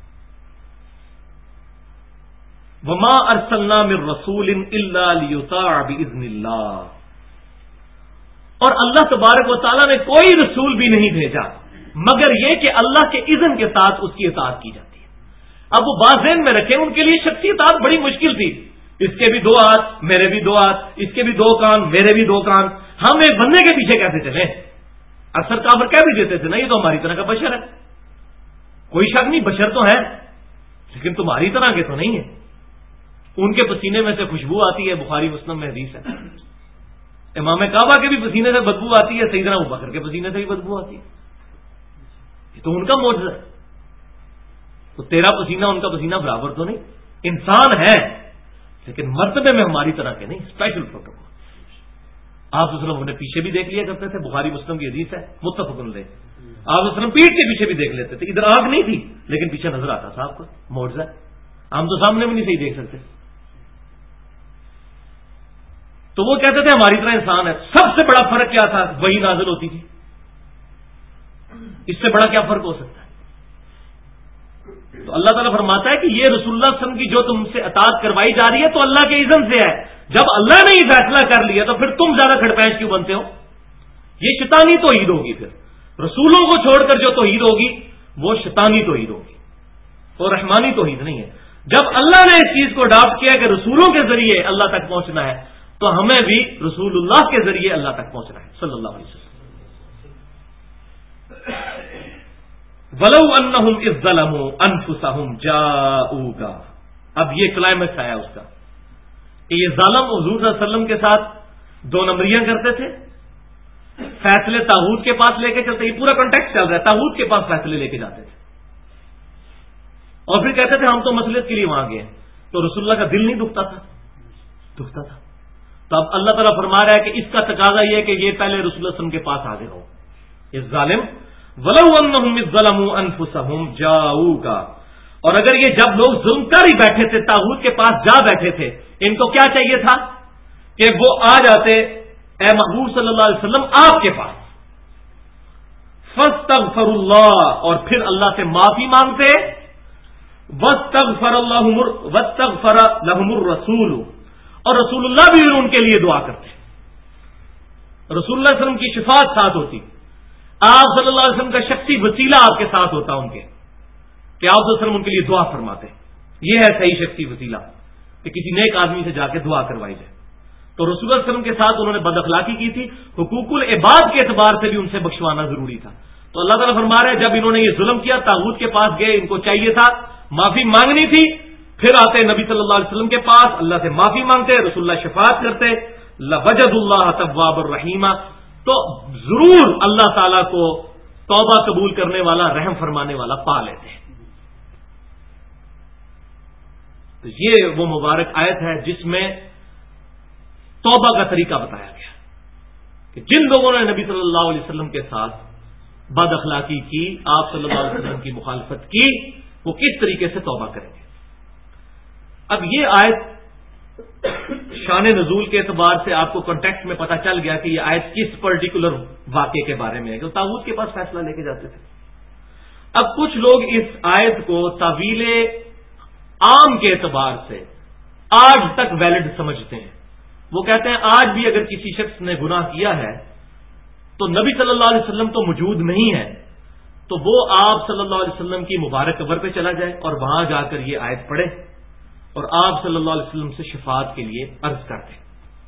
وما ارسلنا من رسول الا لیطاع باذن اللہ، اور اللہ تبارک و تعالیٰ نے کوئی رسول بھی نہیں بھیجا مگر یہ کہ اللہ کے اذن کے ساتھ اس کی اطاعت کی جاتی ہے. اب وہ بات ذہن میں رکھیں، ان کے لیے شخصی اطاعت بڑی مشکل تھی. اس کے بھی 2 ہاتھ میرے بھی 2 ہاتھ، اس کے بھی 2 کان میرے بھی 2 کان، ہم ایک بندے کے پیچھے کیسے چلیں؟ اکثر کافر کہہ بھی دیتے تھے نا یہ تو ہماری طرح کا بشر ہے. کوئی شک نہیں، بشر تو ہے لیکن تمہاری طرح کے تو نہیں ہے. ان کے پسینے میں سے خوشبو آتی ہے، بخاری مسلم میں حدیث ہے. امام کعبہ کے بھی پسینے سے بدبو آتی ہے، سیدنا ابوبکر کے پسینے سے بھی بدبو آتی ہے. یہ تو ان کا معجزہ ہے. تو تیرا پسینہ ان کا پسینہ برابر تو نہیں. انسان ہے لیکن مرتبے میں ہماری طرح کے نہیں، اسپیشل پروٹوکول. آپ وسلم اپنے پیچھے بھی دیکھ لیا کرتے تھے، بخاری مسلم کی حدیث ہے متفق علیہ. آپ وسلم پیٹھ کے پیچھے بھی دیکھ لیتے تھے. ادھر آنکھ نہیں تھی لیکن پیچھے نظر آتا تھا آپ کو. معجزہ ہے. ہم تو سامنے بھی نہیں صحیح دیکھ سکتے. تو وہ کہتے تھے ہماری طرح انسان ہے. سب سے بڑا فرق کیا تھا؟ وہی نازل ہوتی تھی. اس سے بڑا کیا فرق ہو سکتا ہے؟ تو اللہ تعالیٰ فرماتا ہے کہ یہ رسول اللہ صلی اللہ علیہ وسلم کی جو تم سے اطاعت کروائی جا رہی ہے تو اللہ کے اذن سے ہے. جب اللہ نے یہ فیصلہ کر لیا تو پھر تم زیادہ کھڑپینچ کیوں بنتے ہو؟ یہ شیطانی توحید ہوگی. پھر رسولوں کو چھوڑ کر جو توحید ہوگی وہ شیطانی توحید ہوگی اور رحمانی توحید نہیں ہے. جب اللہ نے اس چیز کو اڈاپٹ کیا کہ رسولوں کے ذریعے اللہ تک پہنچنا ہے تو ہمیں بھی رسول اللہ کے ذریعے اللہ تک پہنچنا ہے صلی اللہ علیہ وسلم. وَلَوْ أَنَّهُمْ إِذْ ظَلَمُوا أَنفُسَهُمْ جَاءُوكَ، اب یہ کلائمیکس آیا اس کا کہ یہ ظالم حضور صلی اللہ علیہ وسلم کے ساتھ 2 نمبریاں کرتے تھے. فیصلے طاغوت کے پاس لے کے چلتے. یہ پورا کانٹیکسٹ چل رہا ہے. طاغوت کے پاس فیصلے لے کے جاتے تھے اور پھر کہتے تھے ہم تو مصلحت کے لیے وہاں گئے. تو رسول اللہ کا دل نہیں دکھتا تھا؟ دکھتا تھا. تو اب اللہ تعالیٰ فرما رہا ہے کہ اس کا تقاضا یہ ہے کہ یہ پہلے رسول اللہ صلی اللہ علیہ وسلم کے پاس حاضر ہو. یہ ظالم وَلَوْ أَنَّهُمْ إِذْ ظَلَمُوا أَنفُسَهُمْ جَاءُوكَ، اور اگر یہ جب لوگ ظلم کر ہی بیٹھے تھے طاغوت کے پاس جا بیٹھے تھے، ان کو کیا چاہیے تھا کہ وہ آ جاتے اے محبوب صلی اللہ علیہ وسلم آپ کے پاس. فَاسْتَغْفَرُوا اللَّهَ، اور پھر اللہ سے معافی مانگتے. وَاسْتَغْفَرَ لَهُمُ الرَّسُولُ، اور رسول اللہ بھی ان کے لیے دعا کرتے. رسول اللہ علیہ وسلم کی شفاعت ساتھ ہوتی. آپ صلی اللہ علیہ وسلم کا شخصی وسیلہ آپ کے ساتھ ہوتا ان کے کہ آپ صلی اللہ علیہ وسلم ان کے لیے دعا فرماتے. یہ ہے صحیح شخصی وسیلہ کہ کسی نیک آدمی سے جا کے دعا کروائی جائے. تو رسول اللہ صلی اللہ علیہ وسلم کے ساتھ انہوں نے بد اخلاقی کی تھی. حقوق العباد کے اعتبار سے بھی ان سے بخشوانا ضروری تھا. تو اللہ تعالیٰ فرما رہے ہیں جب انہوں نے یہ ظلم کیا طاغوت کے پاس گئے، ان کو چاہیے تھا معافی مانگنی تھی. پھر آتے نبی صلی اللہ علیہ وسلم کے پاس، اللہ سے معافی مانگتے، رسول اللہ شفاعت کرتے. لَوَجَدُ اللَّهَ تَوَّابًا رَحِيمًا، تو ضرور اللہ تعالیٰ کو توبہ قبول کرنے والا، رحم فرمانے والا پا لیتے ہیں. تو یہ وہ مبارک آیت ہے جس میں توبہ کا طریقہ بتایا گیا کہ جن لوگوں نے نبی صلی اللہ علیہ وسلم کے ساتھ بد اخلاقی کی، آپ صلی اللہ علیہ وسلم کی مخالفت کی، وہ کس طریقے سے توبہ کریں گے۔ اب یہ آیت شان نزول کے اعتبار سے آپ کو کانٹیکسٹ میں پتہ چل گیا کہ یہ آیت کس پرٹیکولر واقعے کے بارے میں ہے کہ طاغوت کے پاس فیصلہ لے کے جاتے تھے۔ اب کچھ لوگ اس آیت کو تعویل عام کے اعتبار سے آج تک ویلڈ سمجھتے ہیں۔ وہ کہتے ہیں آج بھی اگر کسی شخص نے گناہ کیا ہے تو نبی صلی اللہ علیہ وسلم تو موجود نہیں ہے، تو وہ آپ صلی اللہ علیہ وسلم کی مبارک قبر پہ چلا جائے اور وہاں جا کر یہ آیت پڑھے اور آپ صلی اللہ علیہ وسلم سے شفاعت کے لیے عرض کرتے ہیں۔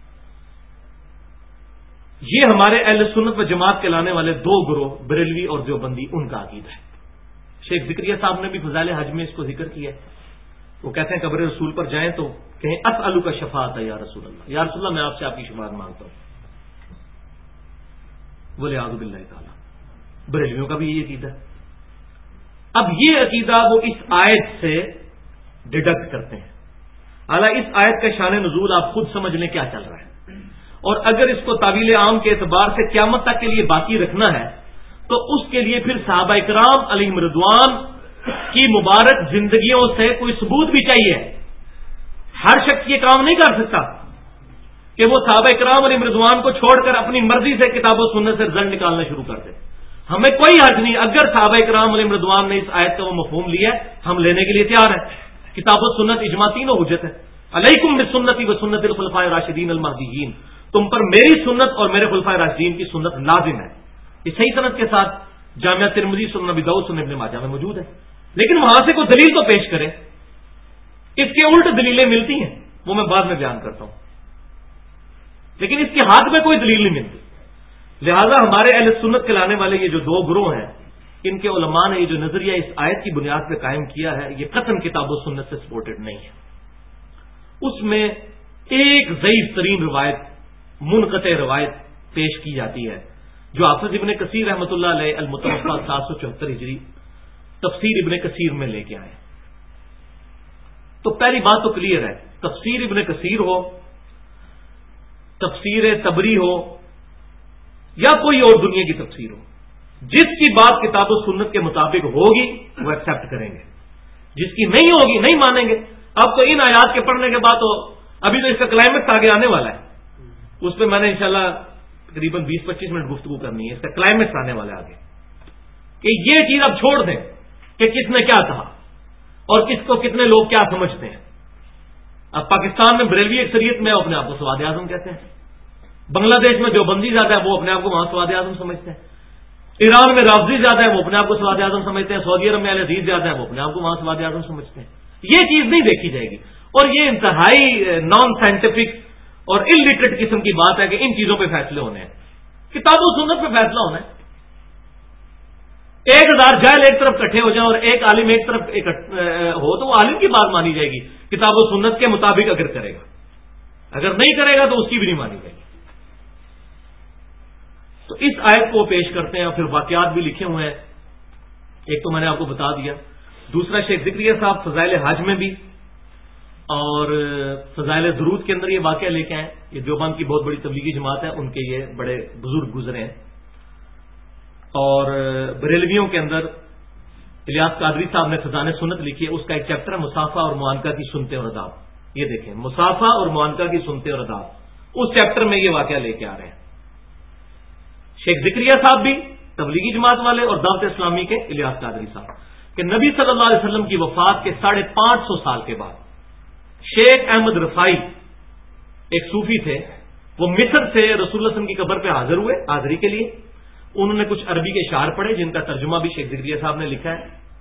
یہ ہمارے اہل سنت و جماعت کے لانے والے دو گروہ بریلوی اور دیوبندی ان کا عقیدہ ہے۔ شیخ ذکریہ صاحب نے بھی فضائل حج میں اس کو ذکر کیا ہے۔ وہ کہتے ہیں قبر رسول پر جائیں تو کہیں اسألو کا شفاعت ہے یا رسول اللہ، یا رسول اللہ میں آپ سے آپ کی شفاعت مانگتا ہوں۔ ولیعوذ باللہ تعالی، بریلویوں کا بھی یہ عقیدہ ہے۔ اب یہ عقیدہ وہ اس آیت سے ڈیڈکٹ کرتے ہیں۔ اعلیٰ اس آیت کا شان نزول آپ خود سمجھ لیں کیا چل رہا ہے، اور اگر اس کو تعویل عام کے اعتبار سے قیامت تک کے لیے باقی رکھنا ہے تو اس کے لیے پھر صحابہ اکرام علیہم رضوان کی مبارک زندگیوں سے کوئی ثبوت بھی چاہیے۔ ہر شخص یہ کام نہیں کر سکتا کہ وہ صحابہ اکرام علیہم رضوان کو چھوڑ کر اپنی مرضی سے کتاب و سنت سے رزلٹ نکالنا شروع کر دے۔ ہمیں کوئی حرج نہیں، اگر صحابہ اکرام علیہم رضوان نے اس آیت کا وہ مفہوم لیا ہے ہم لینے کے لیے تیار ہیں۔ کتاب و سنت اجماع تینوں حجت ہے۔ علیکم بسنتی و سنت الخلفاء الراشدین المہدیین، تم پر میری سنت اور میرے خلفاء راشدین کی سنت لازم ہے۔ یہ صحیح سند کے ساتھ جامعہ ترمذی، سنن ابی داؤد، سنن ابن ماجہ میں موجود ہے۔ لیکن وہاں سے کوئی دلیل تو پیش کرے، اس کے الٹ دلیلیں ملتی ہیں، وہ میں بعد میں بیان کرتا ہوں، لیکن اس کے ہاتھ میں کوئی دلیل نہیں ملتی۔ لہذا ہمارے اہل سنت کے لانے والے یہ جو دو گروہ ہیں، ان کے علماء نے یہ جو نظریہ اس آیت کی بنیاد پہ قائم کیا ہے، یہ قطعاً کتاب و سنت سے سپورٹڈ نہیں ہے۔ اس میں ایک ضعیف ترین روایت، منقطع روایت پیش کی جاتی ہے جو حافظ ابن کثیر رحمۃ اللہ علیہ المتوفی 774 ہجری تفسیر ابن کثیر میں لے کے آئے۔ تو پہلی بات تو کلیئر ہے، تفسیر ابن کثیر ہو، تفسیر تبری ہو یا کوئی اور دنیا کی تفسیر ہو، جس کی بات کتاب و سنت کے مطابق ہوگی وہ ایکسپٹ کریں گے، جس کی نہیں ہوگی نہیں مانیں گے۔ اب تو ان آیات کے پڑھنے کے بعد تو ابھی تو اس کا کلائمیکس آگے آنے والا ہے، اس پہ میں نے انشاءاللہ تقریباً 20-25 منٹ گفتگو کرنی ہے، اس کا کلائمیکس آنے والا ہے آگے، کہ یہ چیز اب چھوڑ دیں کہ کس نے کیا کہا اور کس کو کتنے لوگ کیا سمجھتے ہیں۔ اب پاکستان میں بریلوی اکثریت میں اپنے آپ کو سواد اعظم کہتے ہیں، بنگلہ دیش میں دیوبندی زیادہ ہے، وہ اپنے آپ کو وہاں سواد اعظم سمجھتے ہیں، ایران میں رافضی زیادہ ہے، وہ اپنے آپ کو سواد اعظم سمجھتے ہیں، سعودی عرب میں اہل حدیث زیادہ ہے، وہ اپنے آپ کو وہاں سواد اعظم سمجھتے ہیں۔ یہ چیز نہیں دیکھی جائے گی، اور یہ انتہائی نان سائنٹیفک اور الٹریٹ قسم کی بات ہے کہ ان چیزوں پہ فیصلے ہونے ہیں، کتاب و سنت پہ فیصلہ ہونا ہے۔ 1000 جاہل ایک طرف اکٹھے ہو جائیں اور ایک عالم ایک طرف ہو تو وہ عالم کی بات مانی جائے گی کتاب و سنت کے مطابق اگر کرے گا، اگر نہیں کرے گا تو اس کی بھی نہیں مانی جائے گی۔ تو اس آیت کو پیش کرتے ہیں اور پھر واقعات بھی لکھے ہوئے ہیں، ایک تو میں نے آپ کو بتا دیا، دوسرا شیخ ذکریہ صاحب فضائل حج میں بھی اور فضائل درود کے اندر یہ واقعہ لے کے آئے۔ یہ دیوبند کی بہت بڑی تبلیغی جماعت ہے، ان کے یہ بڑے بزرگ گزرے ہیں۔ اور بریلویوں کے اندر الیاس قادری صاحب نے خزانہ سنت لکھی ہے، اس کا ایک چیپٹر ہے مصافحہ اور معانقہ کی سنتے اور آداب۔ یہ دیکھیں، مصافحہ اور معانقہ کی سنتے اور آداب، اس چیپٹر میں یہ واقعہ لے کے آ رہے ہیں۔ شیخ ذکریہ صاحب بھی تبلیغی جماعت والے اور دعوت اسلامی کے الیاس قادری صاحب، کہ نبی صلی اللہ علیہ وسلم کی وفات کے 550 سال کے بعد شیخ احمد رفائی ایک صوفی تھے، وہ مصر سے رسول اللہ صلی اللہ علیہ وسلم کی قبر پہ حاضر ہوئے حاضری کے لیے۔ انہوں نے کچھ عربی کے اشعار پڑھے جن کا ترجمہ بھی شیخ ذکریہ صاحب نے لکھا ہے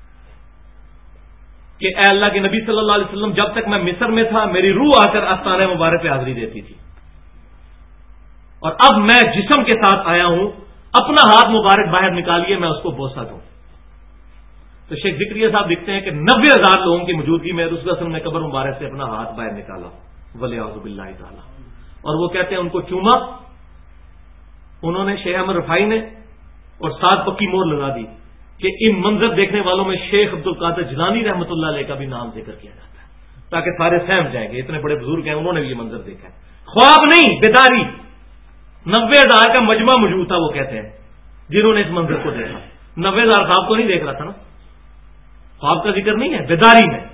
کہ اے اللہ کے نبی صلی اللہ علیہ وسلم، جب تک میں مصر میں تھا میری روح آ کر آستانہ مبارک پہ حاضری دیتی تھی، اور اب میں جسم کے ساتھ آیا ہوں، اپنا ہاتھ مبارک باہر نکالیے میں اس کو بوسہ دوں۔ تو شیخ ذکریہ صاحب لکھتے ہیں کہ 90,000 لوگوں کی موجودگی میں رسول اللہ صلی اللہ علیہ وسلم نے قبر مبارک سے اپنا ہاتھ باہر نکالا، ولیعوذ باللہ تعالی، اور وہ کہتے ہیں ان کو چوما انہوں نے، شیخ احمد رفائی نے، اور ساتھ پکی مور لگا دی کہ ان منظر دیکھنے والوں میں شیخ عبد القادر جیلانی رحمۃ اللہ علیہ کا بھی نام ذکر کیا جاتا ہے۔ تاکہ سارے سہم جائیں گے، اتنے بڑے بزرگ ہیں، انہوں نے بھی یہ منظر دیکھا ہے. خواب نہیں، بیداری. 90,000 کا مجمع موجود تھا، وہ کہتے ہیں، جنہوں نے اس منظر کو دیکھا. 90,000 خواب تو نہیں دیکھ رہا تھا نا، خواب کا ذکر نہیں ہے، بیداری میں.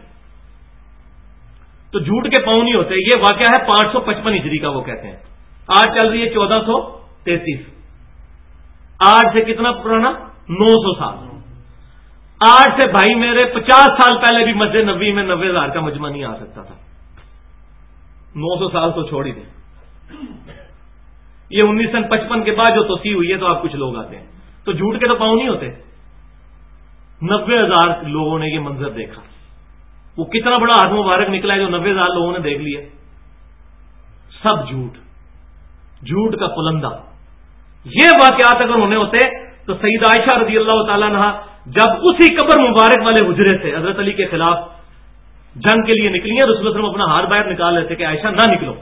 تو جھوٹ کے پاؤں نہیں ہوتے. یہ واقعہ ہے 555 ہجری کا، وہ کہتے ہیں. آج چل رہی ہے 1433. آج سے کتنا پرانا؟ 900 سال. آج سے بھائی میرے 50 سال پہلے بھی مسجد نبوی میں 90,000 کا مجمع نہیں آ سکتا تھا. 900 سال تو چھوڑ ہی دیں. یہ 1955 کے بعد جو توسیع ہوئی ہے تو آپ کچھ لوگ آتے ہیں. تو جھوٹ کے تو پاؤں نہیں ہوتے. 90,000 لوگوں نے یہ منظر دیکھا. وہ کتنا بڑا ہاتھ مبارک نکلا ہے جو 90,000 لوگوں نے دیکھ لیا. سب جھوٹ، جھوٹ کا پلندہ. یہ واقعات اگر ہونے ہوتے تو سیدہ عائشہ رضی اللہ تعالیٰ عنہا جب اسی قبر مبارک والے حجرے سے حضرت علی کے خلاف جنگ کے لیے نکلی ہیں، رسول اللہ صلی اللہ علیہ وسلم اپنا ہاتھ باہر نکال لیتے کہ عائشہ نہ نکلو.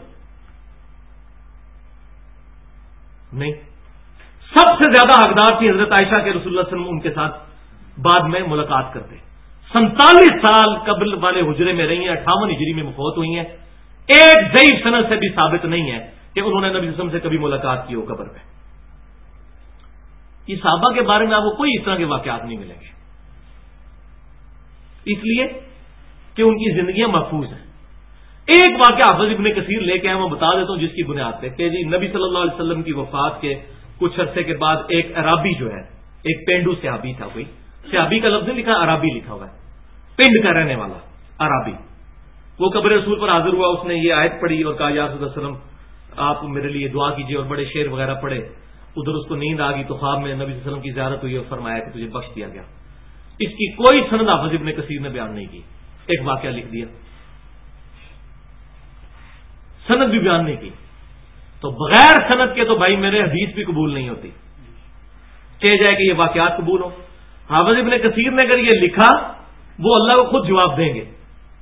نہیں، سب سے زیادہ حقدار تھی حضرت عائشہ کے. رسول اللہ صلی اللہ علیہ وسلم ان کے ساتھ بعد میں ملاقات کرتے. 47 سال قبل والے حجرے میں رہی ہیں. 58 ہجری میں مفوت ہوئی ہیں. ایک ضعیف سند سے بھی ثابت نہیں ہے کہ انہوں نے نبی صلی اللہ علیہ وسلم سے کبھی ملاقات کی ہو قبر پہ. یہ صحابہ کے بارے میں آپ کو کوئی اس طرح کے واقعات نہیں ملیں گے، اس لیے کہ ان کی زندگیاں محفوظ ہیں. ایک واقعہ حافظ ابن کثیر لے کے آئے، میں بتا دیتا ہوں جس کی بنیاد پہ کہ جی نبی صلی اللہ علیہ وسلم کی وفات کے کچھ عرصے کے بعد ایک عرابی جو ہے، ایک پینڈو صحابی تھا. کوئی صحابی کا لفظ نہیں لکھا، عرابی لکھا ہوا ہے، پنڈ کا رہنے والا عرابی. وہ قبر رسول پر حاضر ہوا. اس نے یہ آیت پڑھی اور کہا یا رسول اللہ صلی اللہ علیہ وسلم آپ میرے لیے دعا کیجیے، اور بڑے شعر وغیرہ پڑھے. ادھر اس کو نیند آ گئی تو خواب میں نبی صلی اللہ علیہ وسلم کی زیارت ہوئی اور فرمایا کہ تجھے بخش دیا گیا. اس کی کوئی سند حافظ ابن کثیر نے بیان نہیں کی. ایک واقعہ لکھ دیا، سند بھی بیان نہیں کی. تو بغیر سند کے تو بھائی میرے حدیث بھی قبول نہیں ہوتی. کہہ جائے کہ یہ واقعات قبول ہو. حافظ ابن کثیر نے اگر یہ لکھا، وہ اللہ کو خود جواب دیں گے.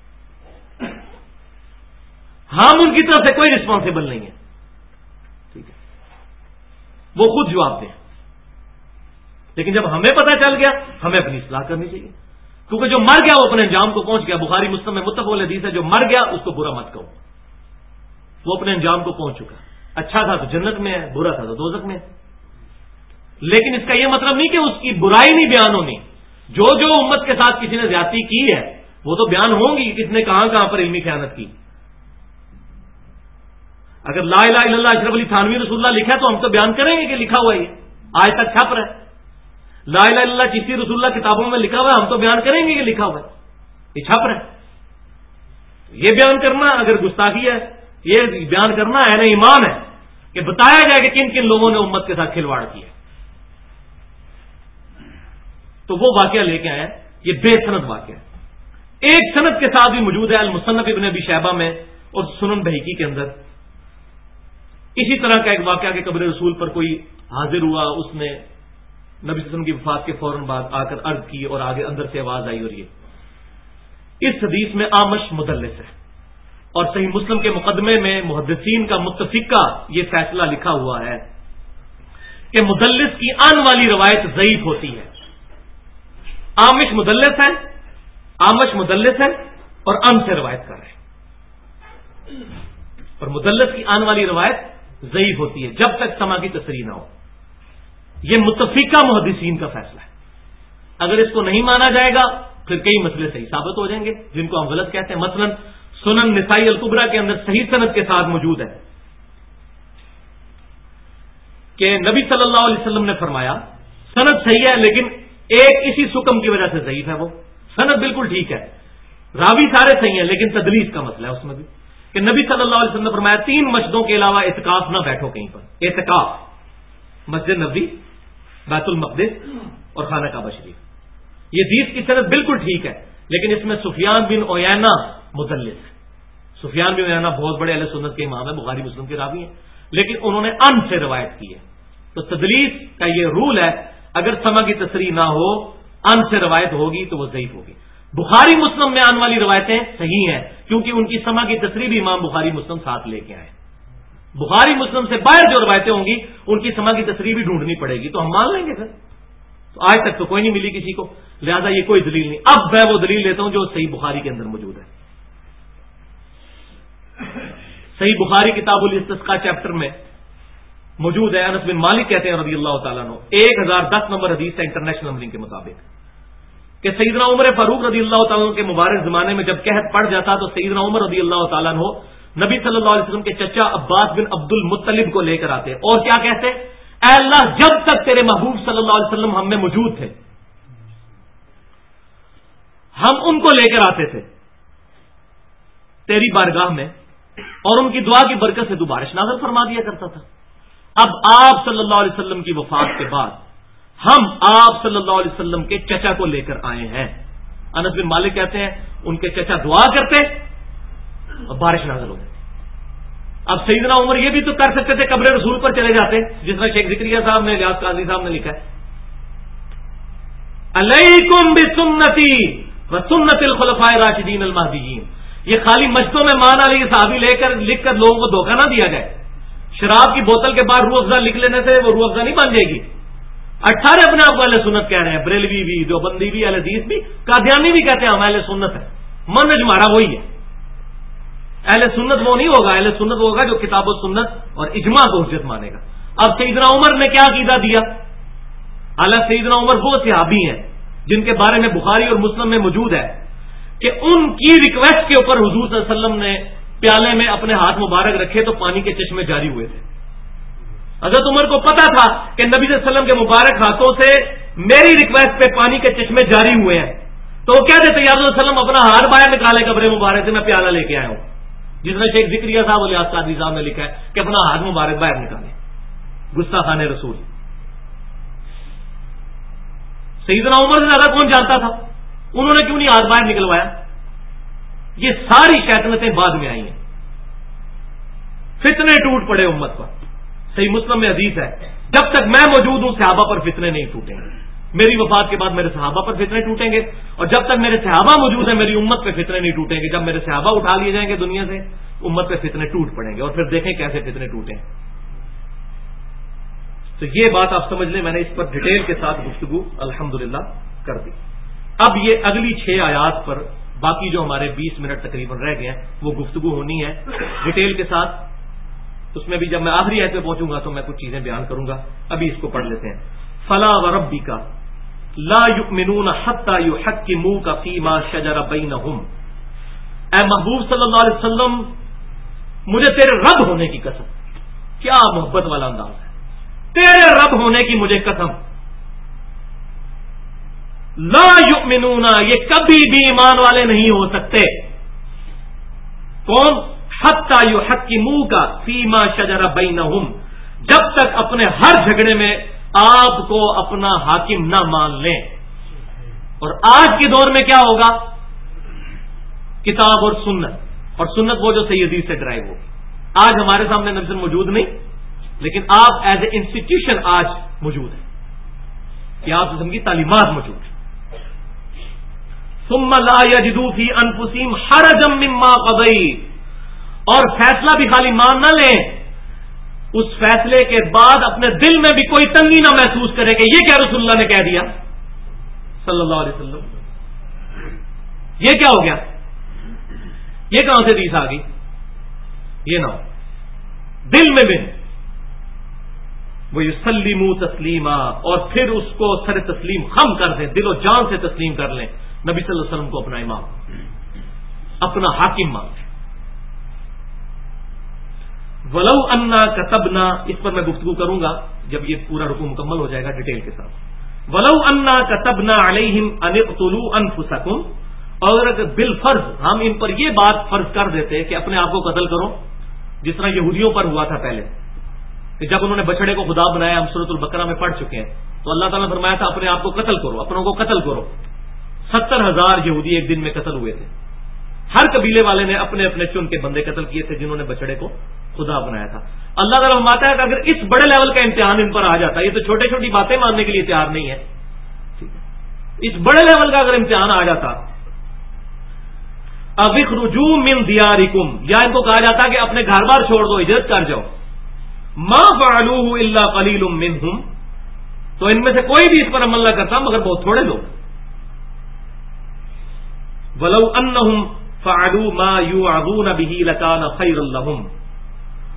ہم ان کی طرف سے کوئی رسپانسیبل نہیں ہے، ٹھیک ہے، وہ خود جواب دیں. لیکن جب ہمیں پتہ چل گیا، ہمیں اپنی اصلاح کرنی چاہیے. کیونکہ جو مر گیا وہ اپنے انجام کو پہنچ گیا. بخاری مسلم میں متفق الحدیث ہے، جو مر گیا اس کو برا مت کہو، وہ اپنے انجام کو پہنچ چکا. اچھا تھا تو جنت میں ہے، برا تھا تو دوزخ میں ہے. لیکن اس کا یہ مطلب نہیں کہ اس کی برائی نہیں بیان ہونی. جو جو امت کے ساتھ کسی نے زیادتی کی ہے وہ تو بیان ہوں گی، کس نے کہاں کہاں پر علمی خیانت کی. اگر لا الہ الا اللہ اشرف علی تھانوی رسول اللہ لکھا ہے تو ہم تو بیان کریں گے کہ لکھا ہوا ہے، آج تک چھپ رہا ہے. لا الہ الا اللہ چشتی رسول اللہ کتابوں میں لکھا ہوا ہے، ہم تو بیان کریں گے کہ لکھا ہوا ہے، یہ چھپ رہا ہے. یہ بیان کرنا اگر گستاخی ہے، یہ بیان کرنا عین ایمان ہے کہ بتایا جائے کہ کن کن لوگوں نے امت کے ساتھ کھلواڑ کیا. تو وہ واقعہ لے کے آیا، یہ بے سند واقعہ ہے. ایک سند کے ساتھ بھی موجود ہے المصنف ابن ابی شیبہ میں اور سنن بہیقی کے اندر. اسی طرح کا ایک واقعہ کہ قبر رسول پر کوئی حاضر ہوا، اس نے نبی صلی اللہ علیہ وسلم کی وفات کے فوراً بعد آ کر عرض کی اور آگے اندر سے آواز آئی. اور یہ اس حدیث میں آمش مدلس ہے، اور صحیح مسلم کے مقدمے میں محدثین کا متفقہ یہ فیصلہ لکھا ہوا ہے کہ مدلس کی آن والی روایت ضعیف ہوتی ہے. آمش مدلس ہے اور ان سے روایت کر رہے ہیں، اور مدلس کی آن والی روایت ضعیف ہوتی ہے جب تک سما کی تصریح نہ ہو. یہ متفقہ محدثین کا فیصلہ ہے. اگر اس کو نہیں مانا جائے گا پھر کئی مسئلے صحیح ثابت ہو جائیں گے جن کو ہم غلط کہتے ہیں. مثلا سنن نسائی الکبریٰ کے اندر صحیح سند کے ساتھ موجود ہے کہ نبی صلی اللہ علیہ وسلم نے فرمایا، سند صحیح ہے لیکن ایک اسی سکم کی وجہ سے ضعیف ہے. وہ سند بالکل ٹھیک ہے، راوی سارے صحیح ہیں، لیکن تدلیس کا مسئلہ ہے اس میں بھی، کہ نبی صلی اللہ علیہ وسلم نے فرمایا 3 مسجدوں کے علاوہ اعتکاف نہ بیٹھو کہیں پر. اعتکاف مسجد نبوی، بیت المقدس اور خانہ کعبہ شریف. یہ حدیث کی سند بالکل ٹھیک ہے، لیکن اس میں سفیان بن عیینہ مدلس ہے. سفیان بن عیینہ بہت بڑے اہل سنت کے امام ہیں، بخاری مسلم کے راوی ہیں، لیکن انہوں نے ان سے روایت کی ہے. تو تدلیس کا یہ رول ہے، اگر سما کی تصریح نہ ہو، ان سے روایت ہوگی تو وہ ضعیف ہوگی. بخاری مسلم میں آنے والی روایتیں صحیح ہیں کیونکہ ان کی سما کی تصریح بھی امام بخاری مسلم ساتھ لے کے آئے. بخاری مسلم سے باہر جو روایتیں ہوں گی ان کی سما کی تصریح بھی ڈھونڈنی پڑے گی، تو ہم مان لیں گے پھر. تو آج تک تو کوئی نہیں ملی کسی کو، لہذا یہ کوئی دلیل نہیں. اب میں وہ دلیل لیتا ہوں جو صحیح بخاری کے اندر موجود ہے. صحیح بخاری کتاب الاستسقاء چیپٹر میں موجود ہے. انس بن مالک کہتے ہیں رضی اللہ تعالیٰ عنہ، 1010 نمبر حدیث ہے انٹرنیشنل نمبرنگ کے مطابق، کہ سیدنا عمر فاروق رضی اللہ تعالیٰ عنہ کے مبارک زمانے میں جب قحط پڑ جاتا تو سیدنا عمر رضی اللہ تعالیٰ عنہ نبی صلی اللہ علیہ وسلم کے چچا عباس بن عبد المطلب کو لے کر آتے اور کیا کہتے، اے اللہ جب تک تیرے محبوب صلی اللہ علیہ وسلم ہم میں موجود تھے ہم ان کو لے کر آتے تھے تیری بارگاہ میں، اور ان کی دعا کی برکت سے تو بارش نازل فرما دیا کرتا تھا. اب آپ صلی اللہ علیہ وسلم کی وفات کے بعد ہم آپ صلی اللہ علیہ وسلم کے چچا کو لے کر آئے ہیں. انس بن مالک کہتے ہیں ان کے چچا دعا کرتے اور بارش نازل ہو جاتی. اب سیدنا عمر یہ بھی تو کر سکتے تھے قبر رسول پر چلے جاتے، جس طرح شیخ ذکریہ صاحب نے، ریاض قاضی صاحب نے لکھا ہے علیکم بسنتی وسنت الخلفاء الراشدین المہدیین. یہ خالی مسجدوں میں مان علی صحابی لکھ کر لوگوں کو دھوکہ نہ دیا جائے. شراب کی بوتل کے بعد روح افزا لکھ لینے سے وہ روح افزا نہیں بن جائے گی. 18 اپنے آپ کو اہل سنت کہہ رہے ہیں، بریلوی بھی، دیوبندی بھی، اہل حدیث بھی، قادیانی بھی کہتے ہیں ہم اہل سنت ہے. منہج ہمارا وہی ہے. اہل سنت وہ نہیں ہوگا، اہل سنت وہ ہوگا جو کتاب و سنت اور اجماع کو حجت مانے گا. اب سیدنا عمر نے کیا عقیدہ دیا؟ حالانکہ سیدنا عمر وہ صحابی ہیں جن کے بارے میں بخاری اور مسلم میں موجود ہے کہ ان کی ریکویسٹ کے اوپر حضور صلی اللہ علیہ وسلم نے پیالے میں اپنے ہاتھ مبارک رکھے تو پانی کے چشمے جاری ہوئے تھے. حضرت عمر کو پتا تھا کہ نبی صلی اللہ علیہ وسلم کے مبارک ہاتھوں سے میری ریکویسٹ پہ پانی کے چشمے جاری ہوئے ہیں، تو وہ کہہ دیتے یا رسول اللہ وسلم اپنا ہاتھ باہر نکالے قبر مبارک سے، میں پیالہ لے کے آیا ہوں. جس نے شیخ ذکریہ صاحب اور ریاض قاضی صاحب نے لکھا ہے کہ اپنا ہاتھ مبارک باہر نکالے. گستاخان رسول. سیدنا عمر سے زیادہ کون جانتا تھا؟ انہوں نے کیوں نہیں ہاتھ باہر نکلوایا؟ یہ ساری شیطنتیں بعد میں آئی ہیں. فتنے ٹوٹ پڑے امت پر. صحیح مسلم میں حدیث ہے جب تک میں موجود ہوں صحابہ پر فتنے نہیں ٹوٹیں گے. میری وفات کے بعد میرے صحابہ پر فتنے ٹوٹیں گے، اور جب تک میرے صحابہ موجود ہیں میری امت پہ فتنے نہیں ٹوٹیں گے. جب میرے صحابہ اٹھا لیے جائیں گے دنیا سے امت پہ فتنے ٹوٹ پڑیں گے، اور پھر دیکھیں کیسے فتنے ٹوٹیں. تو یہ بات آپ سمجھ لیں، میں نے اس پر ڈیٹیل کے ساتھ گفتگو الحمدللہ کر دی. اب یہ اگلی 6 آیات پر باقی جو ہمارے 20 منٹ تقریباً رہ گئے ہیں وہ گفتگو ہونی ہے ڈیٹیل کے ساتھ. اس میں بھی جب میں آخری آیت پہ پہنچوں گا تو میں کچھ چیزیں بیان کروں گا. ابھی اس کو پڑھ لیتے ہیں. فلا وربک لا یؤمنون حتی یحکموک فیما شجر بینہم. اے محبوب صلی اللہ علیہ وسلم مجھے تیرے رب ہونے کی قسم. کیا محبت والا انداز ہے. تیرے رب ہونے کی مجھے قسم. لا یؤمنون، یہ کبھی بھی ایمان والے نہیں ہو سکتے. کون؟ حتی یحکموک فیما شجر بینہم، جب تک اپنے ہر جھگڑے میں آپ کو اپنا حاکم نہ مان لیں. اور آج کے دور میں کیا ہوگا؟ کتاب اور سنت، اور سنت وہ جو صحیح حدیث سے ڈرائیو ہوگی. آج ہمارے سامنے نبی موجود نہیں، لیکن آپ ایز اے انسٹیٹیوشن آج موجود ہیں کہ آپ قسم کی تعلیمات موجود ہیں. ثم لا یجدوا فی انفسہم حرجا مما قضیت، اور فیصلہ بھی خالی مان نہ لیں، اس فیصلے کے بعد اپنے دل میں بھی کوئی تنگی نہ محسوس کرے کہ یہ کیا رسول اللہ نے کہہ دیا صلی اللہ علیہ وسلم. یہ کیا ہو گیا؟ یہ کہاں سے حدیث آ گئی؟ یہ نہ ہو. دل میں بھی وہ یسلموا تسلیما، اور پھر اس کو سر تسلیم خم کر دیں، دل و جان سے تسلیم کر لیں نبی صلی اللہ علیہ وسلم کو اپنا امام، اپنا حاکم مان لیں. ولو انا کتبنا، اس پر میں گفتگو کروں گا جب یہ پورا رکوع مکمل ہو جائے گا ڈیٹیل کے ساتھ. ولو انا کتبنا علیہم ان اقتلوا انفسکم، اور اگر بالفرض ہم ان پر یہ بات فرض کر دیتے کہ اپنے آپ کو قتل کرو، جس طرح یہودیوں پر ہوا تھا پہلے کہ جب انہوں نے بچڑے کو خدا بنایا، ہم سورۃ البقرہ میں پڑھ چکے ہیں، تو اللہ تعالیٰ نے فرمایا تھا اپنے آپ کو قتل کرو، اپنوں کو قتل کرو. 70,000 یہودی ایک دن میں قتل ہوئے تھے. ہر قبیلے والے نے اپنے اپنے چن کے بندے قتل کیے تھے جنہوں نے بچڑے کو خدا بنایا تھا. اللہ تعالیٰ فرماتا ہے کہ اگر اس بڑے لیول کا امتحان ان پر آ جاتا، یہ تو چھوٹی چھوٹی باتیں ماننے کے لیے تیار نہیں ہے، اس بڑے لیول کا اگر امتحان آ جاتا، اخرجوا من دیارکم، یا ان کو کہا جاتا کہ اپنے گھر بار چھوڑ دو، ہجرت کر جاؤ، ما فعلوه الا قلیل منهم، تو ان میں سے کوئی بھی اس پر عمل نہ کرتا مگر بہت تھوڑے لوگ. ولو انہم فعلوا ما یوعظون به لکان خیرا لهم،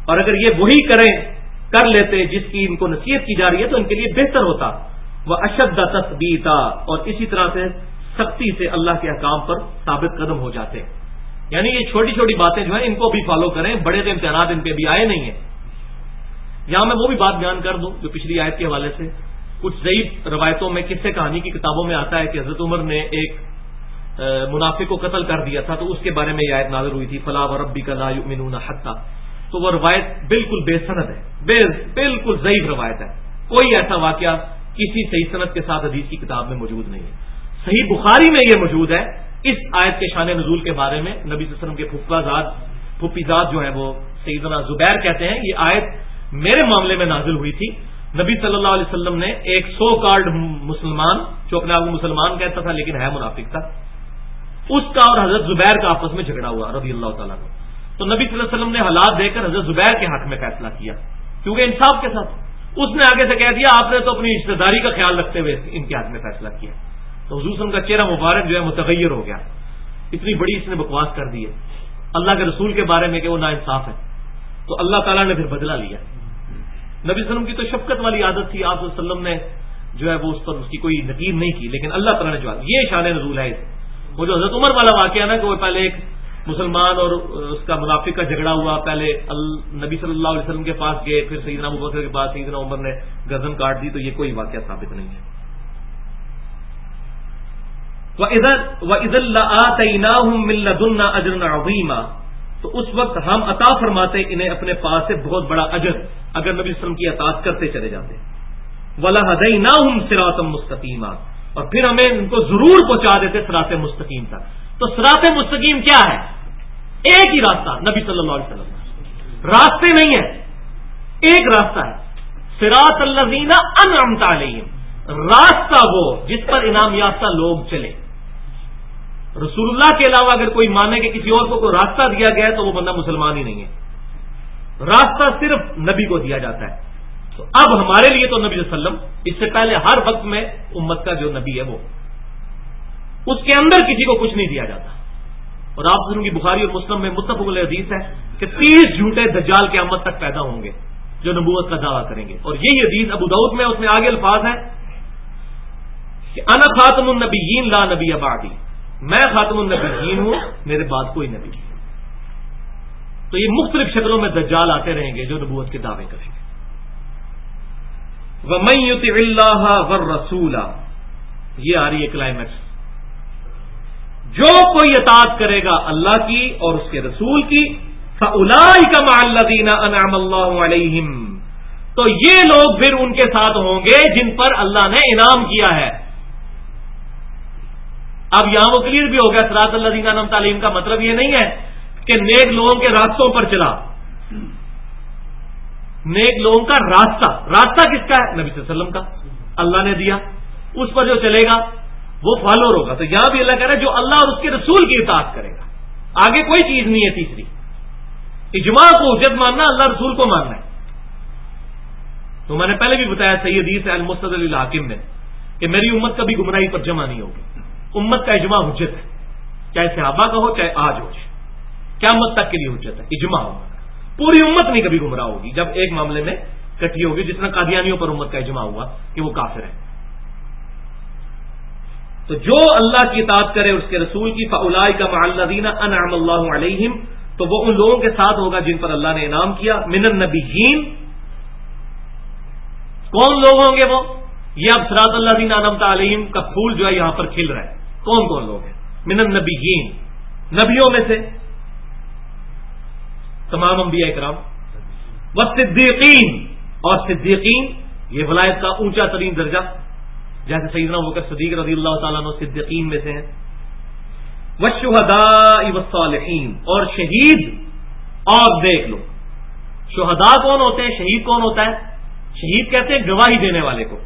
اور اگر یہ وہی کر لیتے جس کی ان کو نصیحت کی جا رہی ہے تو ان کے لیے بہتر ہوتا. وہ اشد تثبیتا، اور اسی طرح سے سختی سے اللہ کے احکام پر ثابت قدم ہو جاتے. یعنی یہ چھوٹی چھوٹی باتیں جو ہیں ان کو بھی فالو کریں، بڑے امتحانات ان پہ بھی آئے نہیں ہیں. یہاں میں وہ بھی بات بیان کر دوں جو پچھلی آیت کے حوالے سے کچھ ضعیف روایتوں میں قصے کہانی کی کتابوں میں آتا ہے کہ حضرت عمر نے ایک منافق کو قتل کر دیا تھا، تو اس کے بارے میں یہ آیت نازل ہوئی تھی فلا وربک لا یؤمنون حتی. تو وہ روایت بالکل بے سند ہے، بالکل ضعیف روایت ہے. کوئی ایسا واقعہ کسی صحیح سند کے ساتھ حدیث کی کتاب میں موجود نہیں ہے. صحیح بخاری میں یہ موجود ہے. اس آیت کے شان نزول کے بارے میں نبی صلی اللہ علیہ وسلم کے پھپھی زاد جو ہے وہ سیدنا زبیر کہتے ہیں یہ آیت میرے معاملے میں نازل ہوئی تھی. نبی صلی اللہ علیہ وسلم نے ایک سو کارڈ مسلمان جو اپنے آپ کو مسلمان کہتا تھا لیکن ہے منافق تھا، اس کا اور حضرت زبیر کا آپس میں جھگڑا ہوا رضی اللہ تعالیٰ عنہ. تو نبی صلی اللہ علیہ وسلم نے حالات دیکھ کر حضرت زبیر کے حق میں فیصلہ کیا کیونکہ انصاف کے ساتھ. اس نے آگے سے کہہ دیا آپ نے تو اپنی رشتے داری کا خیال رکھتے ہوئے ان کے حق میں فیصلہ کیا. تو حضور صلی اللہ علیہ وسلم کا چہرہ مبارک جو ہے متغیر ہو گیا. اتنی بڑی اس نے بکواس کر دی ہے اللہ کے رسول کے بارے میں کہ وہ ناانصاف ہے. تو اللہ تعالیٰ نے پھر بدلہ لیا. نبی صلی اللہ علیہ وسلم کی تو شفقت والی عادت تھی، آپ صلی اللہ علیہ وسلم نے جو ہے وہ اس پر اس کی کوئی نکیر نہیں کی، لیکن اللہ تعالیٰ نے جواب. یہ شان نزول ہے. وہ جو حضرت عمر والا واقعہ نا کہ وہ پہلے ایک مسلمان اور اس کا منافق کا جھگڑا ہوا، پہلے نبی صلی اللہ علیہ وسلم کے پاس گئے، پھر سیدنا ابوبکر کے پاس سیدنا عمر نے گردن کاٹ دی، تو یہ کوئی واقعہ ثابت نہیں ہے. وَإِذًا لَآتَيْنَاهُم مِّن لَّدُنَّا أَجْرًا عَظِيمًا، تو اس وقت ہم عطا فرماتے انہیں اپنے پاس سے بہت بڑا اجر اگر نبی صلی اللہ علیہ وسلم کی اطاعت کرتے چلے جاتے. وَلَهَدَيْنَاهُمْ صِرَاطًا مُسْتَقِيمًا، اور پھر ہمیں ان کو ضرور پہنچا دیتے صراط مستقیم تک. تو صراط مستقیم کیا ہے؟ ایک ہی راستہ نبی صلی اللہ علیہ وسلم. راستے نہیں ہے، ایک راستہ ہے. صراط الذین انعمت علیہم، راستہ وہ جس پر انعام یافتہ لوگ چلے. رسول اللہ کے علاوہ اگر کوئی مانے کہ کسی اور کو کوئی راستہ دیا گیا ہے تو وہ بندہ مسلمان ہی نہیں ہے. راستہ صرف نبی کو دیا جاتا ہے. تو اب ہمارے لیے تو نبی صلی اللہ علیہ وسلم، اس سے پہلے ہر وقت میں امت کا جو نبی ہے وہ اس کے اندر کسی کو کچھ نہیں دیا جاتا. اور آپ سنوں کی بخاری اور مسلم میں متفق علیہ حدیث ہے کہ 30 جھوٹے دجال قیامت تک پیدا ہوں گے جو نبوت کا دعویٰ کریں گے. اور یہی حدیث ابو داؤد میں، اس میں آگے الفاظ ہیں کہ انا خاتم النبیین لا نبی بعدی، میں خاتم النبیین ہوں، میرے بعد کوئی نبی نہیں. تو یہ مختلف شکلوں میں دجال آتے رہیں گے جو نبوت کے دعوے کریں گے. وَمَن يُطِعِ اللَّهَ وَالرَّسُولَ، یہ آ رہی ہے کلائمیکس. جو کوئی اطاعت کرے گا اللہ کی اور اس کے رسول کی، فَأُولَٰئِكَ مَعَ الَّذِينَ أَنْعَمَ اللَّهُ عَلَيْهِمْ، تو یہ لوگ پھر ان کے ساتھ ہوں گے جن پر اللہ نے انعام کیا ہے. اب یہاں وہ کلیئر بھی ہو گیا صراط الذین انعمت علیہم کا مطلب یہ نہیں ہے کہ نیک لوگوں کے راستوں پر چلا. نیک لوگوں کا راستہ کس کا ہے؟ نبی صلی اللہ علیہ وسلم کا، اللہ نے دیا، اس پر جو چلے گا وہ فالوور ہوگا. تو یہاں بھی اللہ کہہ رہا ہے جو اللہ اور اس کے رسول کی اطاعت کرے گا. آگے کوئی چیز نہیں ہے. تیسری اجماع کو حجت ماننا، اللہ رسول کو ماننا ہے. تو میں نے پہلے بھی بتایا صحیح حدیث ہے المستدرک للحاکم میں کہ میری امت کبھی گمراہی پر جمع نہیں ہوگی. امت کا اجماع حجت ہے، چاہے صحابہ کا ہو چاہے آج ہو، قیامت تک کے لیے حجت ہے. اجماع ہوگا، پوری امت نہیں کبھی گمراہ ہوگی جب ایک معاملے میں کٹھی ہوگی، جس طرح قادیانیوں پر امت کا اجماع ہوا کہ وہ کافر ہے. تو جو اللہ کی اطاعت کرے اس کے رسول کی، فَأُولَٰئِكَ مَعَ الَّذِينَ أَنْعَمَ اللَّهُ عَلَيْهِمْ، تو وہ ان لوگوں کے ساتھ ہوگا جن پر اللہ نے انعام کیا. مِنَ النَّبِيِّينَ، کون لوگ ہوں گے وہ؟ یہ اب صراط الذین انعمت علیہم کا پھول جو ہے یہاں پر کھل رہا ہے. کون کون لوگ ہیں؟ من النبیین، نبیوں میں سے تمام انبیاء کرام، والصدیقین، اور صدیقین، یہ ولایت کا اونچا ترین درجہ، جیسے سیدنا ابوبکر صدیق رضی اللہ تعالیٰ عنہ صدیقین میں سے ہیں. والشہداء والصالحین، اور شہید. اور دیکھ لو شہداء کون ہوتے ہیں، شہید کون ہوتا ہے؟ شہید کہتے ہیں گواہی دینے والے کو،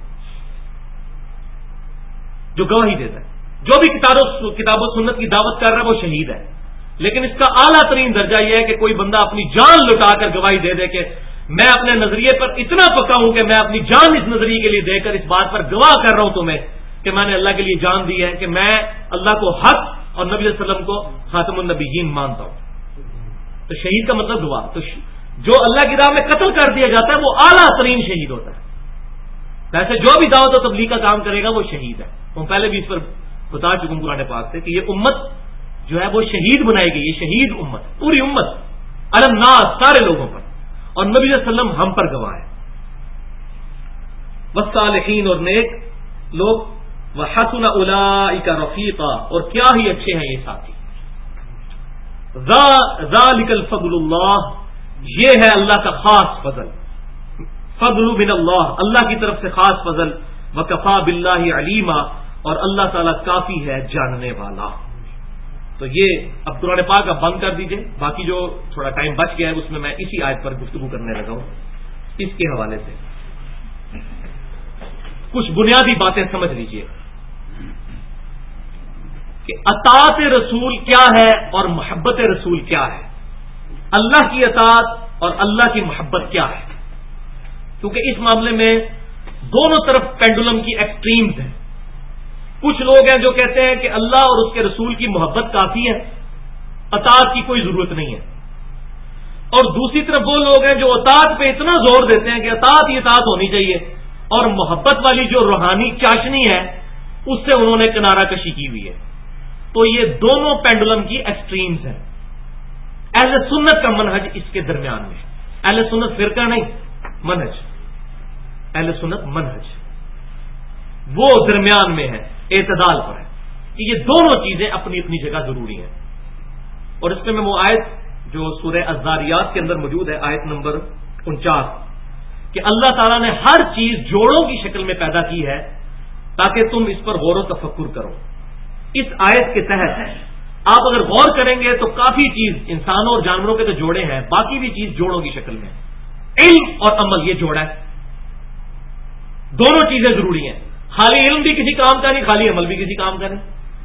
جو گواہی دیتا ہے. جو بھی کتاب و سنت کی دعوت کر رہا ہے وہ شہید ہے. لیکن اس کا اعلیٰ ترین درجہ یہ ہے کہ کوئی بندہ اپنی جان لٹا کر گواہی دے دے کہ میں اپنے نظریے پر اتنا پکا ہوں کہ میں اپنی جان اس نظریے کے لیے دے کر اس بات پر گواہ کر رہا ہوں تمہیں کہ میں نے اللہ کے لیے جان دی ہے کہ میں اللہ کو حق اور نبی صلی اللہ علیہ وسلم کو خاتم النبیین مانتا ہوں. تو شہید کا مطلب گواہ. تو جو اللہ کی راہ میں قتل کر دیا جاتا ہے وہ اعلیٰ ترین شہید ہوتا ہے. ویسے جو بھی دعوت و تبلیغ کا کام کرے گا وہ شہید ہے. ہم پہلے بھی اس پر بتا چکے ہوں قرآن پاک سے کہ یہ امت جو ہے وہ شہید بنائی گئی. یہ شہید امت, پوری امت علی الناس, سارے لوگوں پر, اور نبی صلی اللہ علیہ وسلم ہم پر گواہ ہے. والصالحین, اور نیک لوگ, وحسن اولئک رفیقا, اور کیا ہی اچھے ہیں یہ ساتھی. ذالک الفضل اللہ, یہ ہے اللہ کا خاص فضل. فضل من اللہ, اللہ کی طرف سے خاص فضل. وکفا باللہ علیما, اور اللہ تعالیٰ کافی ہے جاننے والا. تو یہ اب قرآن پاک اب بند کر دیجئے, باقی جو تھوڑا ٹائم بچ گیا ہے اس میں اسی آیت پر گفتگو کرنے لگا ہوں. اس کے حوالے سے کچھ بنیادی باتیں سمجھ لیجئے کہ اطاعت رسول کیا ہے اور محبت رسول کیا ہے, اللہ کی اطاعت اور اللہ کی محبت کیا ہے. کیونکہ اس معاملے میں دونوں طرف پینڈولم کی ایکسٹریمز ہیں. کچھ لوگ ہیں جو کہتے ہیں کہ اللہ اور اس کے رسول کی محبت کافی ہے, اطاعت کی کوئی ضرورت نہیں ہے. اور دوسری طرف وہ لوگ ہیں جو اطاعت پہ اتنا زور دیتے ہیں کہ اطاعت ہی اطاعت ہونی چاہیے, اور محبت والی جو روحانی چاشنی ہے اس سے انہوں نے کنارہ کشی کی ہوئی ہے. تو یہ دونوں پینڈولم کی ایکسٹریمز ہیں. اہل سنت کا منہج اس کے درمیان میں ہے. اہل سنت فرقہ نہیں, منہج. اہل سنت منہج وہ درمیان میں ہے, اعتدال پر ہے کہ یہ دونوں چیزیں اپنی اپنی جگہ ضروری ہیں. اور اس میں وہ آیت جو سورہ الذاریات کے اندر موجود ہے, آیت نمبر 49, کہ اللہ تعالیٰ نے ہر چیز جوڑوں کی شکل میں پیدا کی ہے تاکہ تم اس پر غور و تفکر کرو. اس آیت کے تحت آپ اگر غور کریں گے تو کافی چیز, انسانوں اور جانوروں کے تو جوڑے ہیں, باقی بھی چیز جوڑوں کی شکل میں. علم اور عمل یہ جوڑا ہے, دونوں چیزیں ضروری ہیں. خالی علم بھی کسی کام کا نہیں, خالی عمل بھی کسی کام کا نہیں.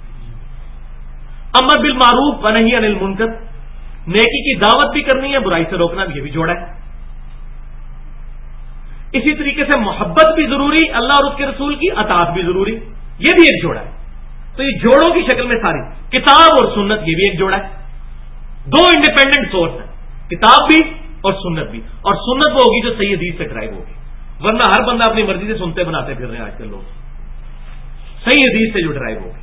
امر بالمعروف و نہی عن المنکر, نیکی کی دعوت بھی کرنی ہے, برائی سے روکنا بھی, یہ بھی جوڑا ہے. اسی طریقے سے محبت بھی ضروری, اللہ اور اس کے رسول کی اطاعت بھی ضروری, یہ بھی ایک جوڑا ہے. تو یہ جوڑوں کی شکل میں ساری کتاب اور سنت یہ بھی ایک جوڑا ہے. دو انڈیپینڈنٹ سورس ہیں, کتاب بھی اور سنت بھی. اور سنت وہ ہوگی جو صحیح حدیث سے ڈرائیو ہوگی, ورنہ ہر بندہ اپنی مرضی سے سنتے بناتے پھر رہے ہیں آج کل لوگ. صحیح حدیث سے جو ڈرائیو ہوگی.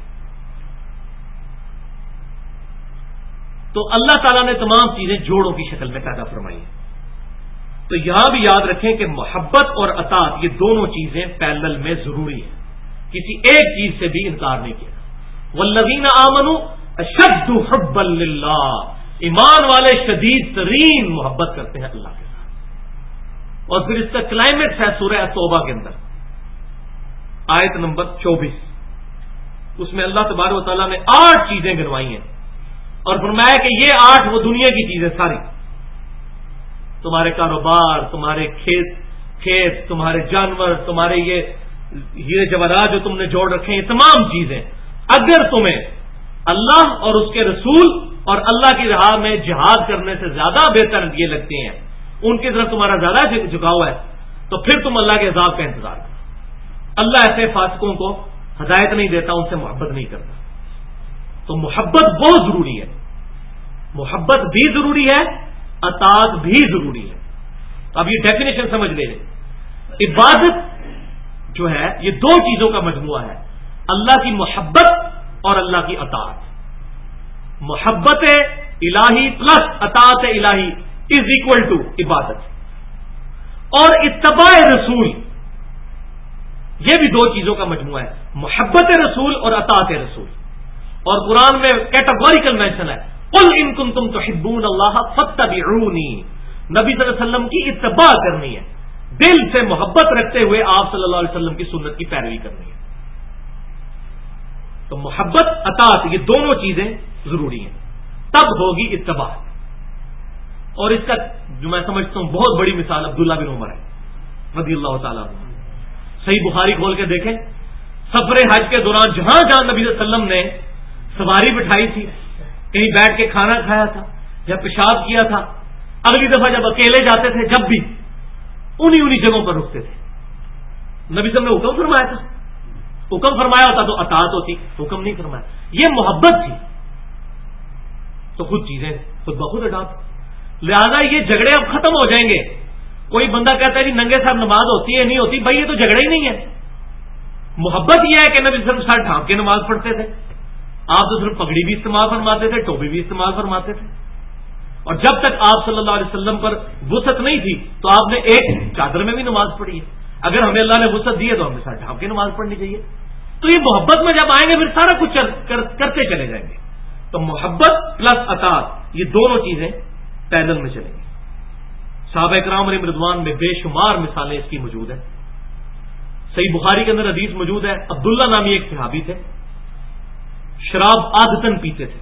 تو اللہ تعالیٰ نے تمام چیزیں جوڑوں کی شکل میں پیدا فرمائی ہیں. تو یہاں بھی یاد رکھیں کہ محبت اور اطاعت یہ دونوں چیزیں پیرلل میں ضروری ہیں, کسی ایک چیز سے بھی انکار نہیں کیا. والذین آمنوا اشد حبا للہ, ایمان والے شدید ترین محبت کرتے ہیں اللہ کے ساتھ. اور پھر اس کا کلائمیکس ہے سورہ توبہ کے اندر, آیت نمبر 24. اس میں اللہ تبارک و تعالیٰ نے 8 چیزیں گنوائی ہیں اور فرمایا کہ یہ 8 وہ دنیا کی چیزیں ساری, تمہارے کاروبار, تمہارے کھیت, تمہارے جانور, تمہارے یہ ہیرے جواہرات جو تم نے جوڑ رکھے ہیں, یہ تمام چیزیں اگر تمہیں اللہ اور اس کے رسول اور اللہ کی راہ میں جہاد کرنے سے زیادہ بہتر یہ لگتے ہیں, ان کی طرف تمہارا زیادہ جھکاؤ ہے, تو پھر تم اللہ کے عذاب کا انتظار کرو. اللہ ایسے فاسقوں کو ہدایت نہیں دیتا, ان سے محبت نہیں کرتا. تو محبت بہت ضروری ہے, محبت بھی ضروری ہے, اطاعت بھی ضروری ہے. اب یہ ڈیفینیشن سمجھ لیں, عبادت جو ہے یہ 2 چیزوں کا مجموعہ ہے, اللہ کی محبت اور اللہ کی اطاعت. محبت الہی پلس اطاعت الہی از اکول ٹو عبادت. اور اتباع رسول یہ بھی 2 چیزوں کا مجموعہ ہے, محبت رسول اور اطاعت رسول. اور قرآن میں کیٹاگوریکل مینشن ہے, قل ان کنتم تحبون اللہ فاتبعونی, نبی صلی اللہ علیہ وسلم کی اتباع کرنی ہے, دل سے محبت رکھتے ہوئے آپ صلی اللہ علیہ وسلم کی سنت کی پیروی کرنی ہے. تو محبت اطاعت یہ دونوں چیزیں ضروری ہیں, تب ہوگی اتباع. اور اس کا جو میں سمجھتا ہوں بہت بڑی مثال عبداللہ بن عمر ہے رضی اللہ تعالیٰ عنہ. صحیح بخاری کھول کے دیکھیں, سفر حج کے دوران جہاں جہاں نبی صلی اللہ علیہ وسلم نے سواری بٹھائی تھی, کہیں بیٹھ کے کھانا کھایا تھا یا پیشاب کیا تھا, اگلی دفعہ جب اکیلے جاتے تھے جب بھی انہی جگہوں پر رکتے تھے. نبی صلی اللہ علیہ وسلم نے حکم فرمایا تھا, حکم فرمایا ہوتا تو اطاعت ہوتی, حکم نہیں فرمایا. یہ محبت تھی تو خود چیزیں خود بخود اڈاپ. لہذا یہ جھگڑے اب ختم ہو جائیں گے. کوئی بندہ کہتا ہے جی ننگے سر نماز ہوتی ہے نہیں ہوتی، بھائی یہ تو جھگڑا ہی نہیں ہے. محبت یہ ہے کہ نبی صرف سر ڈھانپ کے نماز پڑھتے تھے، آپ تو صرف پگڑی بھی استعمال فرماتے تھے، ٹوپی بھی استعمال فرماتے تھے. اور جب تک آپ صلی اللہ علیہ وسلم پر وسعت نہیں تھی تو آپ نے ایک چادر میں بھی نماز پڑھی ہے. اگر ہمیں اللہ نے وسعت دی ہے تو ہمیں سر ڈھانپ کے نماز پڑھنی چاہیے. تو یہ محبت میں جب آئیں گے پھر سارا کچھ کرتے چلے جائیں گے. تو محبت پلس اطاعت یہ دونوں چیزیں پیدل میں چلیں گی. صحابہ کرام علیہ رضوان میں بے شمار مثالیں اس کی موجود ہیں. صحیح بخاری کے اندر حدیث موجود ہے، عبداللہ نامی ایک صحابی تھے، شراب عادتاً پیتے تھے.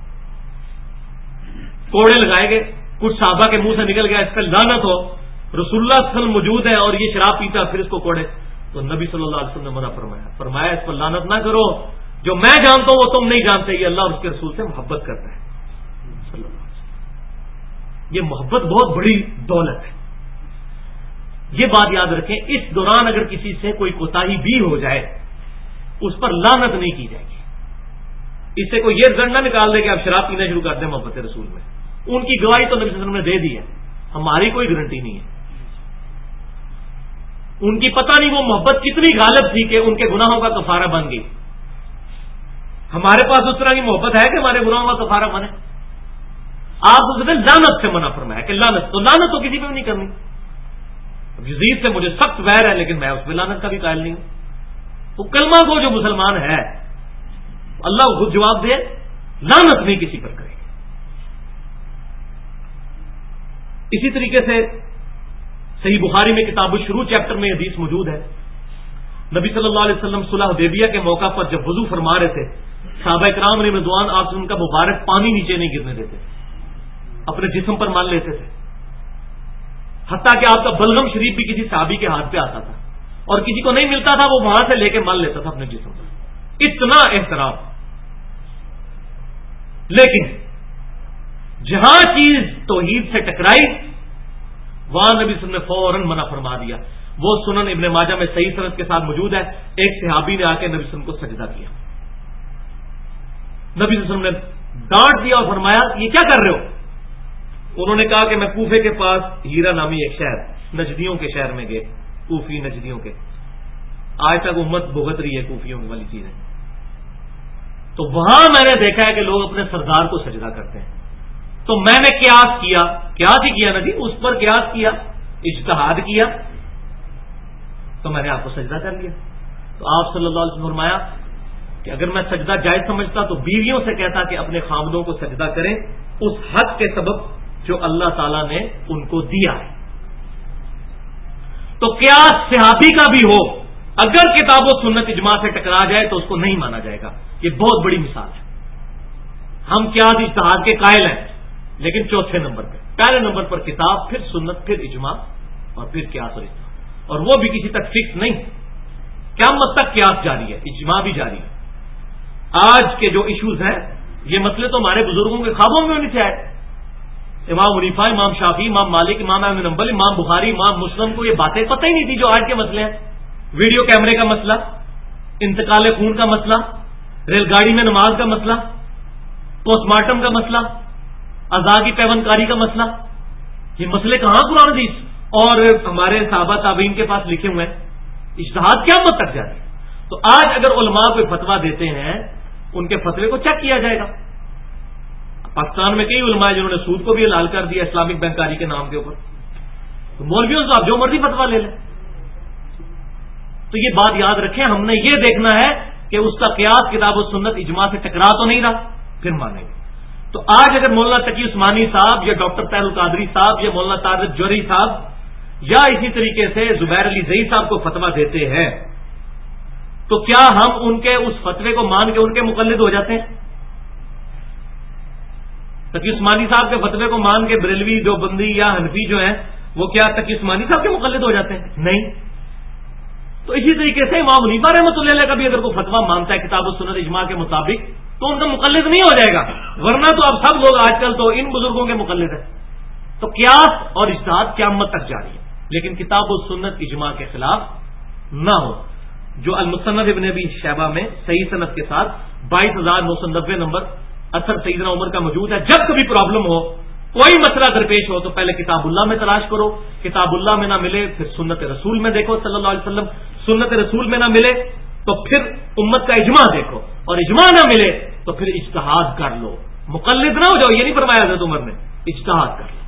کوڑے لگائے گئے، کچھ صحابہ کے منہ سے نکل گیا اس کا لعنت ہو، رسول اللہ صلی اللہ علیہ وسلم موجود ہے اور یہ شراب پیتا پھر اس کو کوڑے. تو نبی صلی اللہ علیہ وسلم نے منع فرمایا اس پر لعنت نہ کرو، جو میں جانتا ہوں وہ تم نہیں جانتے، یہ اللہ اور اس کے رسول سے محبت کرتا ہے صلی اللہ علیہ وسلم. یہ محبت بہت بڑی دولت ہے. یہ بات یاد رکھیں، اس دوران اگر کسی سے کوئی کوتاہی بھی ہو جائے اس پر لعنت نہیں کی جائے گی. اس سے کوئی یہ رزلٹ نہ نکال دے کہ آپ شراب پینا شروع کر دیں محبت رسول میں. ان کی گواہی تو نبی صلی اللہ علیہ وسلم نے دے دی ہے، ہماری کوئی گارنٹی نہیں ہے. ان کی پتہ نہیں وہ محبت کتنی غالب تھی کہ ان کے گناہوں کا کفارہ بن گئی. ہمارے پاس اس طرح کی محبت ہے کہ ہمارے گناہوں کا کفارہ بنے. آپ اس نے لعنت سے منع فرمایا کہ لعنت تو کسی پہ بھی نہیں کرنی. یزید سے مجھے سخت ویر ہے لیکن میں اس پہ لعنت کا بھی قائل نہیں ہوں. وہ کلمہ کو جو مسلمان ہے اللہ خود جواب دے، لعنت نہیں کسی پر کرے. اسی طریقے سے صحیح بخاری میں کتاب الشروع چیپٹر میں حدیث موجود ہے. نبی صلی اللہ علیہ وسلم صلح حدیبیہ کے موقع پر جب وضو فرما رہے تھے، صحابہ کرام علیہ رضوان آپ سے ان کا مبارک پانی نیچے نہیں گرنے دیتے، اپنے جسم پر مان لیتے تھے. حتیٰ کہ آپ کا بلغم شریف بھی کسی صحابی کے ہاتھ پہ آتا تھا اور کسی کو نہیں ملتا تھا وہ وہاں سے لے کے مان لیتا تھا اپنے جسم پر. اتنا احترام. لیکن جہاں چیز توحید سے ٹکرائی وہاں نبی صلی اللہ علیہ وسلم نے فوراً منع فرما دیا. وہ سنن ابن ماجہ میں صحیح سند کے ساتھ موجود ہے. ایک صحابی نے آ کے نبی صلی اللہ علیہ وسلم کو سجدہ کیا. نبی صلی اللہ علیہ وسلم نے ڈانٹ دیا اور فرمایا یہ کیا کر رہے ہو؟ انہوں نے کہا کہ میں کوفے کے پاس ہیرا نامی ایک شہر، نجدیوں کے شہر میں گئے، کوفی نجدیوں کے. آج تک امت بھگت رہی ہے کوفیوں والی چیزیں. تو وہاں میں نے دیکھا ہے کہ لوگ اپنے سردار کو سجدہ کرتے ہیں. تو میں نے قیاس کیا ہی کیا نا جی، اس پر قیاس کیا، اجتہاد کیا، تو میں نے آپ کو سجدہ کر لیا. تو آپ صلی اللہ علیہ وسلم نے فرمایا کہ اگر میں سجدہ جائز سمجھتا تو بیویوں سے کہتا کہ اپنے خامدوں کو سجدہ کریں اس حق کے سبب جو اللہ تعالیٰ نے ان کو دیا ہے. تو قیاس صحابی کا بھی ہو، اگر کتاب و سنت اجماع سے ٹکرا جائے تو اس کو نہیں مانا جائے گا. یہ بہت بڑی مثال ہے. ہم قیاس اجتہاد کے قائل ہیں لیکن چوتھے نمبر پہ، پہلے نمبر پر کتاب، پھر سنت، پھر اجماع اور پھر قیاس اور اجتہاد. اور وہ بھی کسی تک فکس نہیں، قیامت تک قیاس جاری ہے، اجماع بھی جاری ہے. آج کے جو ایشوز ہیں یہ مسئلے تو ہمارے بزرگوں کے خوابوں میں نہیں تھے آئے. امام حنیفہ، امام شافعی، امام مالک، امام احمد حنبل، امام بخاری، امام مسلم کو یہ باتیں پتہ ہی نہیں تھی جو آج کے مسئلے ہیں. ویڈیو کیمرے کا مسئلہ، انتقال خون کا مسئلہ، ریل گاڑی میں نماز کا مسئلہ، پوسٹ مارٹم کا مسئلہ، اعضاء کی پیوند کاری کا مسئلہ. یہ مسئلے کہاں قرآن حدیث اور ہمارے صحابہ تابعین کے پاس لکھے ہوئے ہیں. اجتہاد کیا مت تک جاتی. تو آج اگر علماء کوئی فتویٰ دیتے ہیں ان کے فتوے کو چیک کیا جائے گا. پاکستان میں کئی علماء جنہوں نے سود کو بھی حلال کر دیا اسلامک بینکاری کے نام کے اوپر. تو مولویوں سے آپ جو مرضی فتویٰ لے لیں. تو یہ بات یاد رکھیں، ہم نے یہ دیکھنا ہے کہ اس کا قیاس کتاب و سنت اجماع سے ٹکرا تو نہیں رہا، پھر مانیں گے. تو آج اگر مولانا تقی عثمانی صاحب یا ڈاکٹر طاہر القادری صاحب یا مولانا طارق جوہری صاحب یا اسی طریقے سے زبیر علی زئی صاحب کو فتویٰ دیتے ہیں تو کیا ہم ان کے اس فتوے کو مان کے ان کے مقلد ہو جاتے ہیں؟ تقی عثمانی صاحب کے فتوے کو مان کے بریلوی دیوبندی یا حنفی جو ہیں وہ کیا تقی عثمانی صاحب کے مقلد ہو جاتے ہیں؟ نہیں. تو اسی طریقے سے امام حنیفہ رحمۃ اللہ علیہ کا بھی اگر کوئی فتویٰ مانتا ہے کتاب و سنت اجماع کے مطابق تو ان کا مقلد نہیں ہو جائے گا، ورنہ تو اب سب لوگ آج کل تو ان بزرگوں کے مقلد ہیں. تو قیاس اور اجتہاد قیامت تک جاری ہے، لیکن کتاب و سنت اجماع کے خلاف نہ ہو. جو المصنف ابن ابی شیبہ میں صحیح سند کے ساتھ 22,990 نمبر اثر سیدنا عمر کا موجود ہے. جب کبھی پرابلم ہو کوئی مسئلہ درپیش ہو تو پہلے کتاب اللہ میں تلاش کرو، کتاب اللہ میں نہ ملے پھر سنت رسول میں دیکھو صلی اللہ علیہ وسلم، سنت رسول میں نہ ملے تو پھر امت کا اجماع دیکھو، اور اجماع نہ ملے تو پھر اجتہاد کر لو، مقلد نہ ہو جاؤ، یہ نہیں فرمایا حضرت عمر نے، اجتہاد کر لو۔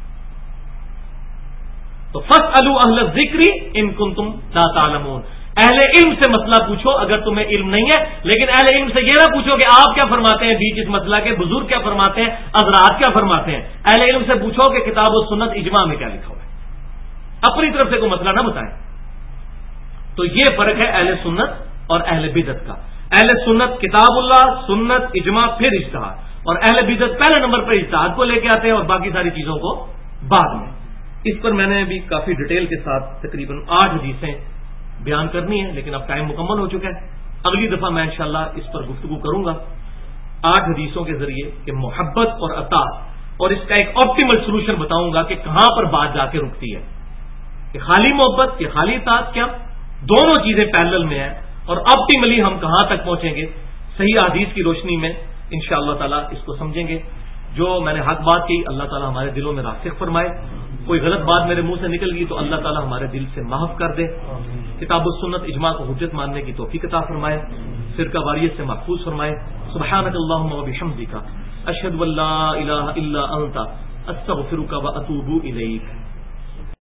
تو فاسألوا اہل الذکر ان کنتم لا تعلمون، اہل علم سے مسئلہ پوچھو اگر تمہیں علم نہیں ہے، لیکن اہل علم سے یہ نہ پوچھو کہ آپ کیا فرماتے ہیں بیچ اس مسئلہ کے، بزرگ کیا فرماتے ہیں، حضرات کیا فرماتے ہیں، اہل علم سے پوچھو کہ کتاب و سنت اجماع میں کیا لکھا ہوا ہے، اپنی طرف سے کوئی مسئلہ نہ بتائیں۔ تو یہ فرق ہے اہل سنت اور اہل بدعت کا۔ اہل سنت کتاب اللہ، سنت، اجماع، پھر اجتہاد، اور اہل بدعت پہلے نمبر پر اجتہاد کو لے کے آتے ہیں اور باقی ساری چیزوں کو بعد میں۔ اس پر میں نے بھی کافی ڈیٹیل کے ساتھ تقریباً 8 حدیثیں بیان کرنی ہے، لیکن اب ٹائم مکمل ہو چکا ہے، اگلی دفعہ میں انشاءاللہ اس پر گفتگو کروں گا 8 حدیثوں کے ذریعے کہ محبت اور اطاعت، اور اس کا ایک آپٹیمل سولوشن بتاؤں گا کہ کہاں پر بات جا کے رکتی ہے، کہ خالی محبت کہ خالی اطاعت، کیا دونوں چیزیں پیرلل میں ہیں، اور آپٹیملی ہم کہاں تک پہنچیں گے صحیح حدیث کی روشنی میں انشاءاللہ تعالی اس کو سمجھیں گے۔ جو میں نے حق بات کی اللہ تعالی ہمارے دلوں میں راسخ فرمائے، کوئی غلط بات میرے منہ سے نکل گئی تو اللہ تعالی ہمارے دل سے معاف کر دے، کتاب و سنت اجماع کو حجت ماننے کی توفیق عطا فرمائے، فرقہ واریت سے محفوظ فرمائے۔ سبحانک اللہم و بحمدک، اشہد ان لا الہ الا انت، استغفرک و اتوب الیک۔